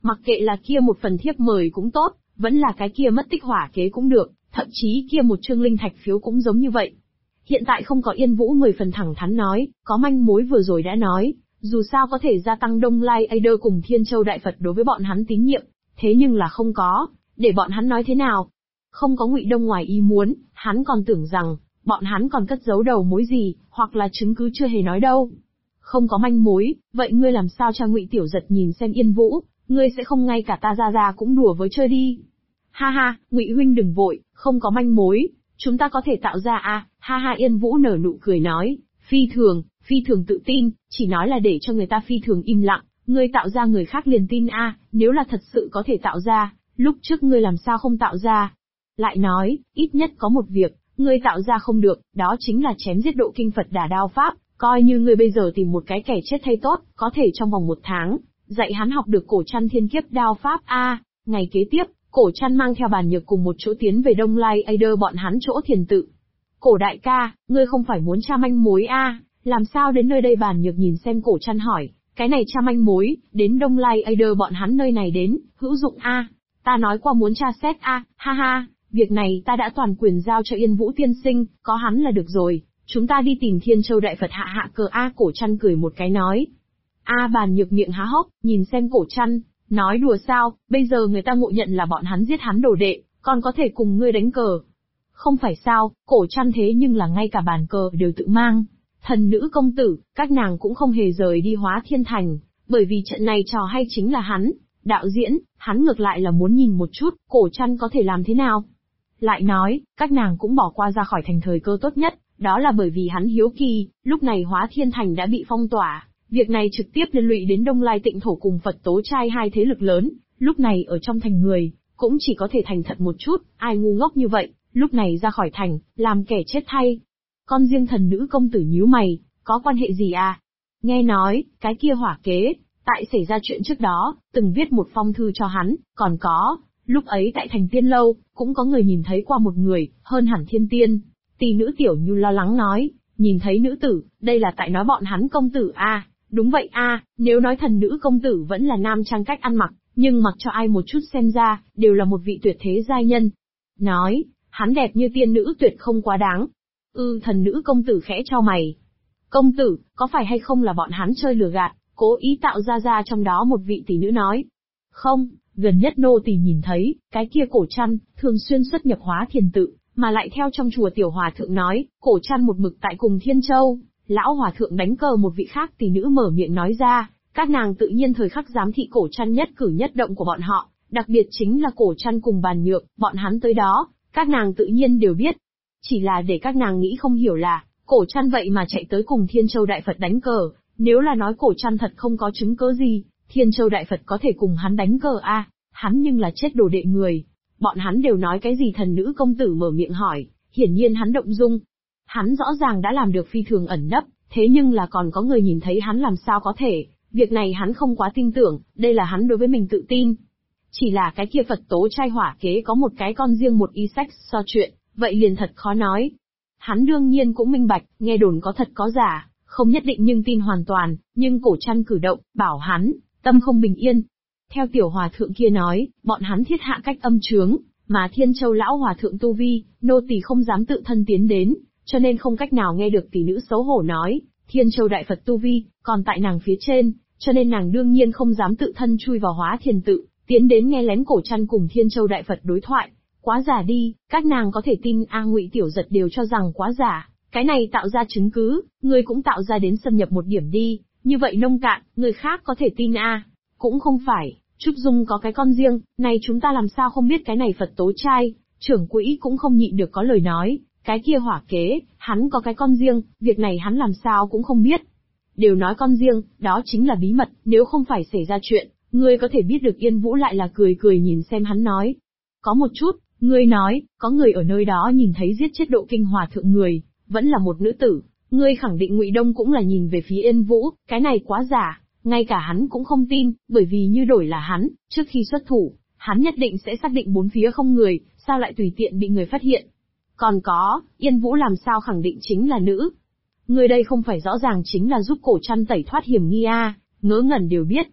Mặc kệ là kia một phần thiếp mời cũng tốt, vẫn là cái kia mất tích hỏa kế cũng được, thậm chí kia một trương linh thạch phiếu cũng giống như vậy. Hiện tại không có Yên Vũ 10 phần thẳng thắn nói, có manh mối vừa rồi đã nói, dù sao có thể gia tăng Đông Lai Aider cùng Thiên Châu Đại Phật đối với bọn hắn tín nhiệm, thế nhưng là không có, để bọn hắn nói thế nào? Không có Ngụy Đông ngoài ý muốn, hắn còn tưởng rằng, bọn hắn còn cất giấu đầu mối gì, hoặc là chứng cứ chưa hề nói đâu. Không có manh mối, vậy ngươi làm sao cho Ngụy Tiểu Giật nhìn xem Yên Vũ, ngươi sẽ không ngay cả ta ra cũng đùa với chơi đi. Ha ha, Ngụy huynh đừng vội, không có manh mối, chúng ta có thể tạo ra à, ha ha Yên Vũ nở nụ cười nói, phi thường tự tin, chỉ nói là để cho người ta phi thường im lặng, ngươi tạo ra người khác liền tin a, nếu là thật sự có thể tạo ra, lúc trước ngươi làm sao không tạo ra. Lại nói, ít nhất có một việc, ngươi tạo ra không được, đó chính là chém giết độ kinh Phật Đà đao pháp, coi như ngươi bây giờ tìm một cái kẻ chết thay tốt, có thể trong vòng 1 tháng, dạy hắn học được cổ trăn thiên kiếp đao pháp a. Ngày kế tiếp, cổ trăn mang theo Bàn Nhược cùng một chỗ tiến về Đông Lai Aider bọn hắn chỗ thiền tự. Cổ đại ca, ngươi không phải muốn tra manh mối a? Làm sao đến nơi đây? Bàn Nhược nhìn xem cổ trăn hỏi, cái này tra manh mối, đến Đông Lai Aider bọn hắn nơi này đến, hữu dụng a? Ta nói qua muốn tra xét a, ha ha, việc này ta đã toàn quyền giao cho Yên Vũ tiên sinh, có hắn là được rồi, chúng ta đi tìm Thiên Châu Đại Phật hạ cờ a. Cổ trăn cười một cái nói. A. Bàn Nhược miệng há hốc, nhìn xem cổ trăn, nói đùa sao, bây giờ người ta ngộ nhận là bọn hắn giết hắn đồ đệ, còn có thể cùng ngươi đánh cờ. Không phải sao, cổ trăn thế nhưng là ngay cả bàn cờ đều tự mang. Thần nữ công tử, các nàng cũng không hề rời đi Hóa Thiên Thành, bởi vì trận này trò hay chính là hắn, đạo diễn, hắn ngược lại là muốn nhìn một chút, cổ trăn có thể làm thế nào. Lại nói, các nàng cũng bỏ qua ra khỏi thành thời cơ tốt nhất, đó là bởi vì hắn hiếu kỳ, lúc này Hóa Thiên Thành đã bị phong tỏa, việc này trực tiếp liên lụy đến Đông Lai Tịnh Thổ cùng Phật Tố Trai hai thế lực lớn, lúc này ở trong thành người, cũng chỉ có thể thành thật một chút, ai ngu ngốc như vậy, lúc này ra khỏi thành, làm kẻ chết thay. Con riêng thần nữ công tử nhíu mày, có quan hệ gì à? Nghe nói, cái kia hỏa kế, tại xảy ra chuyện trước đó, từng viết một phong thư cho hắn, còn có, lúc ấy tại thành tiên lâu, cũng có người nhìn thấy qua một người, hơn hẳn thiên tiên. Tỷ nữ Tiểu Như lo lắng nói, nhìn thấy nữ tử, đây là tại nói bọn hắn công tử a. Đúng vậy a, nếu nói thần nữ công tử vẫn là nam trang cách ăn mặc, nhưng mặc cho ai một chút xem ra, đều là một vị tuyệt thế giai nhân. Nói, hắn đẹp như tiên nữ tuyệt không quá đáng. Thần nữ công tử khẽ chau mày. Công tử, có phải hay không là bọn hắn chơi lừa gạt, cố ý tạo ra trong đó một vị tỷ nữ nói. Không, gần nhất nô tỳ nhìn thấy, cái kia cổ trăn, thường xuyên xuất nhập Hóa Thiền tự, mà lại theo trong chùa Tiểu Hòa Thượng nói, cổ trăn một mực tại cùng Thiên Châu. Lão Hòa Thượng đánh cờ một vị khác tỷ nữ mở miệng nói ra, các nàng tự nhiên thời khắc giám thị cổ trăn nhất cử nhất động của bọn họ, đặc biệt chính là cổ trăn cùng Bàn Nhược, bọn hắn tới đó, các nàng tự nhiên đều biết. Chỉ là để các nàng nghĩ không hiểu là, cổ trăn vậy mà chạy tới cùng Thiên Châu Đại Phật đánh cờ, nếu là nói cổ trăn thật không có chứng cớ gì, Thiên Châu Đại Phật có thể cùng hắn đánh cờ a, hắn nhưng là chết đồ đệ người. Bọn hắn đều nói cái gì? Thần nữ công tử mở miệng hỏi, hiển nhiên hắn động dung. Hắn rõ ràng đã làm được phi thường ẩn nấp, thế nhưng là còn có người nhìn thấy hắn làm sao có thể, việc này hắn không quá tin tưởng, đây là hắn đối với mình tự tin. Chỉ là cái kia Phật Tố Trai hỏa kế có một cái con riêng một y sách so chuyện, vậy liền thật khó nói. Hắn đương nhiên cũng minh bạch, nghe đồn có thật có giả, không nhất định nhưng tin hoàn toàn, nhưng cổ trăn cử động, bảo hắn, tâm không bình yên. Theo Tiểu Hòa Thượng kia nói, bọn hắn thiết hạ cách âm chướng, mà Thiên Châu Lão Hòa Thượng tu vi, nô tỳ không dám tự thân tiến đến, cho nên không cách nào nghe được tỷ nữ xấu hổ nói, Thiên Châu Đại Phật tu vi, còn tại nàng phía trên, cho nên nàng đương nhiên không dám tự thân chui vào Hóa Thiền tự, tiến đến nghe lén cổ trăn cùng Thiên Châu Đại Phật đối thoại. Quá giả đi, các nàng có thể tin a? Ngụy Tiểu Giật đều cho rằng quá giả, cái này tạo ra chứng cứ, ngươi cũng tạo ra đến xâm nhập một điểm đi, như vậy nông cạn, người khác có thể tin a? Cũng không phải, Trúc Dung có cái con riêng, này chúng ta làm sao không biết cái này Phật Tố Trai, trưởng quỹ cũng không nhịn được có lời nói, cái kia hỏa kế, hắn có cái con riêng, việc này hắn làm sao cũng không biết. Đều nói con riêng, đó chính là bí mật, nếu không phải xảy ra chuyện, ngươi có thể biết được. Yên Vũ lại là cười cười nhìn xem hắn nói. Có một chút, ngươi nói, có người ở nơi đó nhìn thấy giết chết Độ Kinh Hòa Thượng người, vẫn là một nữ tử, ngươi khẳng định Ngụy Đông cũng là nhìn về phía Yên Vũ, cái này quá giả, ngay cả hắn cũng không tin, bởi vì như đổi là hắn, trước khi xuất thủ, hắn nhất định sẽ xác định bốn phía không người, sao lại tùy tiện bị người phát hiện. Còn có, Yên Vũ làm sao khẳng định chính là nữ? Người đây không phải rõ ràng chính là giúp cổ trăn tẩy thoát hiểm nghi a? Ngớ ngẩn đều biết.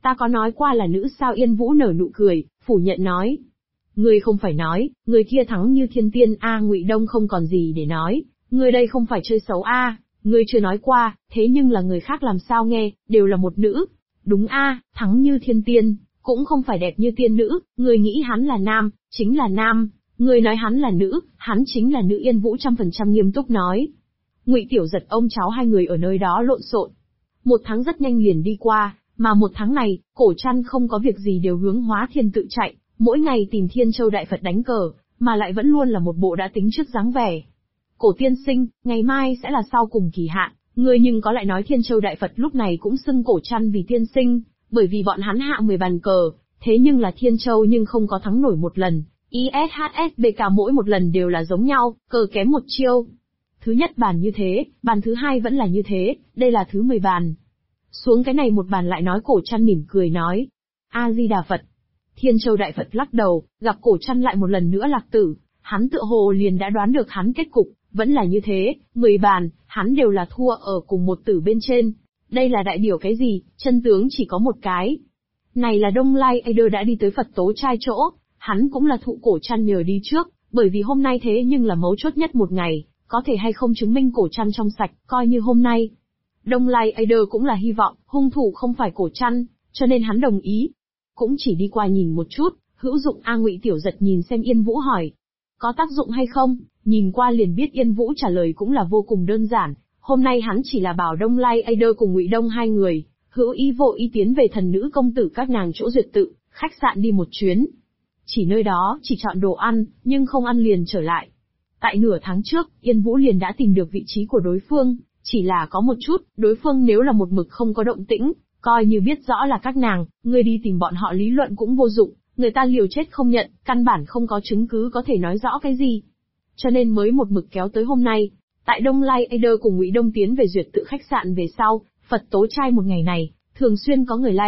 Ta có nói qua là nữ sao? Yên Vũ nở nụ cười, phủ nhận nói. Ngươi không phải nói, người kia thắng như thiên tiên a? Ngụy Đông không còn gì để nói, ngươi đây không phải chơi xấu a? Ngươi chưa nói qua, thế nhưng là người khác làm sao nghe, đều là một nữ. Đúng a, thắng như thiên tiên, cũng không phải đẹp như tiên nữ, ngươi nghĩ hắn là nam, chính là nam, ngươi nói hắn là nữ, hắn chính là nữ. Yên Vũ 100% nghiêm túc nói. Ngụy Tiểu Giật ông cháu hai người ở nơi đó lộn xộn. Một tháng rất nhanh liền đi qua, mà một tháng này, Cổ Trăn không có việc gì đều hướng Hóa Thiên tự chạy, mỗi ngày tìm Thiên Châu Đại Phật đánh cờ, mà lại vẫn luôn là một bộ đã tính trước dáng vẻ. Cổ tiên sinh, ngày mai sẽ là sau cùng kỳ hạn, ngươi nhưng có lại nói. Thiên Châu Đại Phật lúc này cũng xưng Cổ Trăn vì tiên sinh, bởi vì bọn hắn hạ 10 bàn cờ, thế nhưng là Thiên Châu nhưng không có thắng nổi một lần, ISHSBK mỗi một lần đều là giống nhau, cờ kém một chiêu. Thứ nhất bàn như thế, bàn thứ hai vẫn là như thế, đây là thứ 10 bàn. Xuống cái này một bàn lại nói. Cổ Trăn mỉm cười nói. A-di-đà Phật. Thiên Châu Đại Phật lắc đầu, gặp Cổ Trăn lại một lần nữa lạc tử, hắn tựa hồ liền đã đoán được hắn kết cục, vẫn là như thế, 10 bàn, hắn đều là thua ở cùng một tử bên trên. Đây là đại biểu cái gì? Chân tướng chỉ có một cái. Này là Đông Lai Aider đã đi tới Phật tố trai chỗ, hắn cũng là thụ Cổ Trăn nhờ đi trước, bởi vì hôm nay thế nhưng là mấu chốt nhất một ngày, có thể hay không chứng minh Cổ Trăn trong sạch, coi như hôm nay. Đông Lai Aider cũng là hy vọng, hung thủ không phải Cổ Trăn, cho nên hắn đồng ý. Cũng chỉ đi qua nhìn một chút, hữu dụng a? Ngụy Tiểu Giật nhìn xem Yên Vũ hỏi. Có tác dụng hay không? Nhìn qua liền biết Yên Vũ trả lời cũng là vô cùng đơn giản, hôm nay hắn chỉ là bảo Đông Lai Aider cùng Ngụy Đông hai người, hữu ý vô ý tiến về thần nữ công tử các nàng chỗ duyệt tự, khách sạn đi một chuyến. Chỉ nơi đó, chỉ chọn đồ ăn, nhưng không ăn liền trở lại. Tại nửa tháng trước, Yên Vũ liền đã tìm được vị trí của đối phương, chỉ là có một chút, đối phương nếu là một mực không có động tĩnh, coi như biết rõ là các nàng, người đi tìm bọn họ lý luận cũng vô dụng, người ta liều chết không nhận, căn bản không có chứng cứ có thể nói rõ cái gì. Cho nên mới một mực kéo tới hôm nay. Tại Đông Lai Aider cùng Ngụy Đông tiến về duyệt tự khách sạn về sau, Phật tố trai một ngày này, thường xuyên có người